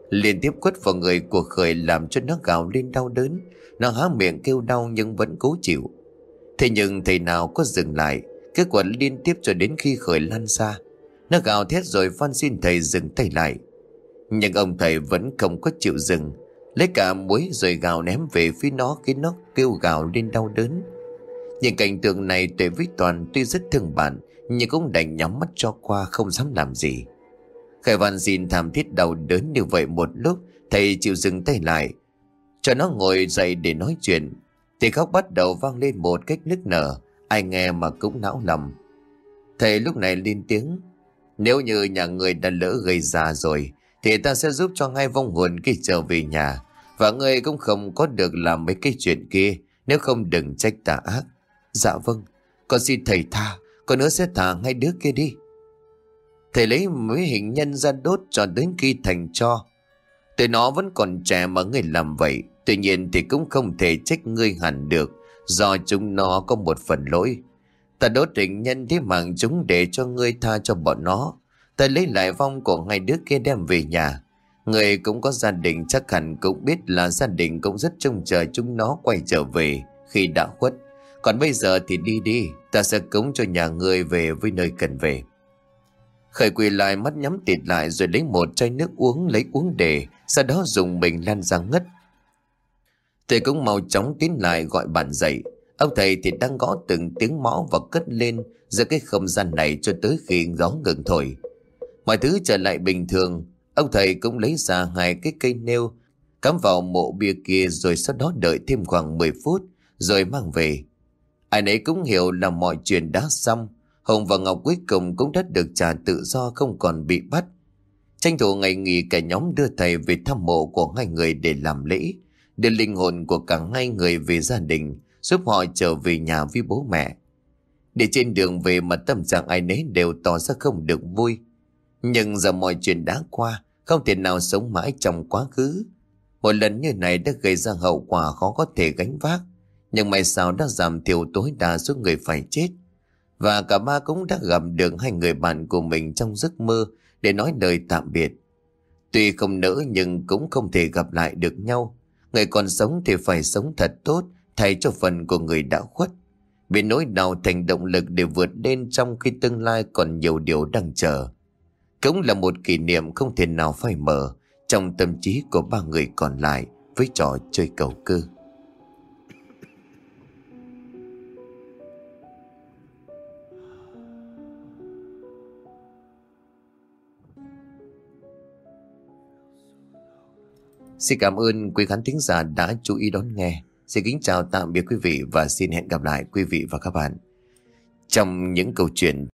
liên tiếp quất vào người của Khởi làm cho nó gào lên đau đớn. Nó há miệng kêu đau nhưng vẫn cố chịu. Thế nhưng thầy nào có dừng lại, cứ quật liên tiếp cho đến khi Khởi lăn ra. Nó gào thét rồi van xin thầy dừng tay lại. Nhưng ông thầy vẫn không có chịu dừng, lấy cả muối rồi gào ném về phía nó khiến nó kêu gào lên đau đớn. Nhìn cảnh tượng này, Tuệ với Toàn tuy rất thương bạn nhưng cũng đành nhắm mắt cho qua, không dám làm gì. Khải van xin thảm thiết đau đớn như vậy một lúc, thầy chịu dừng tay lại, cho nó ngồi dậy để nói chuyện. Thì khóc bắt đầu vang lên một cách nức nở, ai nghe mà cũng não lòng. Thầy lúc này lên tiếng: nếu như nhà người đã lỡ gây ra rồi thì ta sẽ giúp cho hai vong hồn kia trở về nhà, và ngươi cũng không có được làm mấy cái chuyện kia, nếu không đừng trách tà ác. Dạ vâng, con xin thầy tha, con nữa sẽ thả ngay đứa kia đi. Thầy lấy mấy hình nhân ra đốt cho đến khi thành tro. Tụi nó vẫn còn trẻ mà ngươi làm vậy, tuy nhiên thì cũng không thể trách ngươi hẳn được, do chúng nó có một phần lỗi. Ta đốt hình nhân thế mạng chúng để cho ngươi tha cho bọn nó. Ta lấy lại vong của hai đứa kia đem về nhà. Ngươi cũng có gia đình, chắc hẳn cũng biết là gia đình cũng rất trông chờ chúng nó quay trở về khi đã khuất. Còn bây giờ thì đi đi, ta sẽ cống cho nhà ngươi về với nơi cần về. Khởi quỳ lại, mắt nhắm tịt lại rồi lấy một chai nước uống, lấy uống để, sau đó dùng mình lăn ra ngất. Thầy cũng mau chóng tiến lại gọi bạn dậy. Ông thầy thì đang gõ từng tiếng mõ và cất lên giữa cái không gian này cho tới khi gió ngừng thổi. Mọi thứ trở lại bình thường. Ông thầy cũng lấy ra hai cái cây nêu cắm vào mộ bia kia, rồi sau đó đợi thêm khoảng 10 phút rồi mang về. Ai nấy cũng hiểu là mọi chuyện đã xong. Hồng và Ngọc cuối cùng cũng đã được trả tự do, không còn bị bắt. Tranh thủ ngày nghỉ, cả nhóm đưa thầy về thăm mộ của hai người để làm lễ, đưa linh hồn của cả hai người về gia đình, giúp họ trở về nhà với bố mẹ. Để trên đường về mà tâm trạng ai nấy đều tỏ ra không được vui. Nhưng giờ mọi chuyện đã qua, không thể nào sống mãi trong quá khứ. Một lần như này đã gây ra hậu quả khó có thể gánh vác, nhưng may sao đã giảm thiểu tối đa số người phải chết. Và cả ba cũng đã gặp được hai người bạn của mình trong giấc mơ để nói lời tạm biệt. Tuy không nỡ nhưng cũng không thể gặp lại được nhau. Người còn sống thì phải sống thật tốt, thay cho phần của người đã khuất. Biến nỗi đau thành động lực để vượt lên trong khi tương lai còn nhiều điều đang chờ. Cũng là một kỷ niệm không thể nào phai mờ trong tâm trí của ba người còn lại với trò chơi cầu cơ. Xin cảm ơn quý khán thính giả đã chú ý đón nghe. Xin kính chào tạm biệt quý vị và xin hẹn gặp lại quý vị và các bạn trong những câu chuyện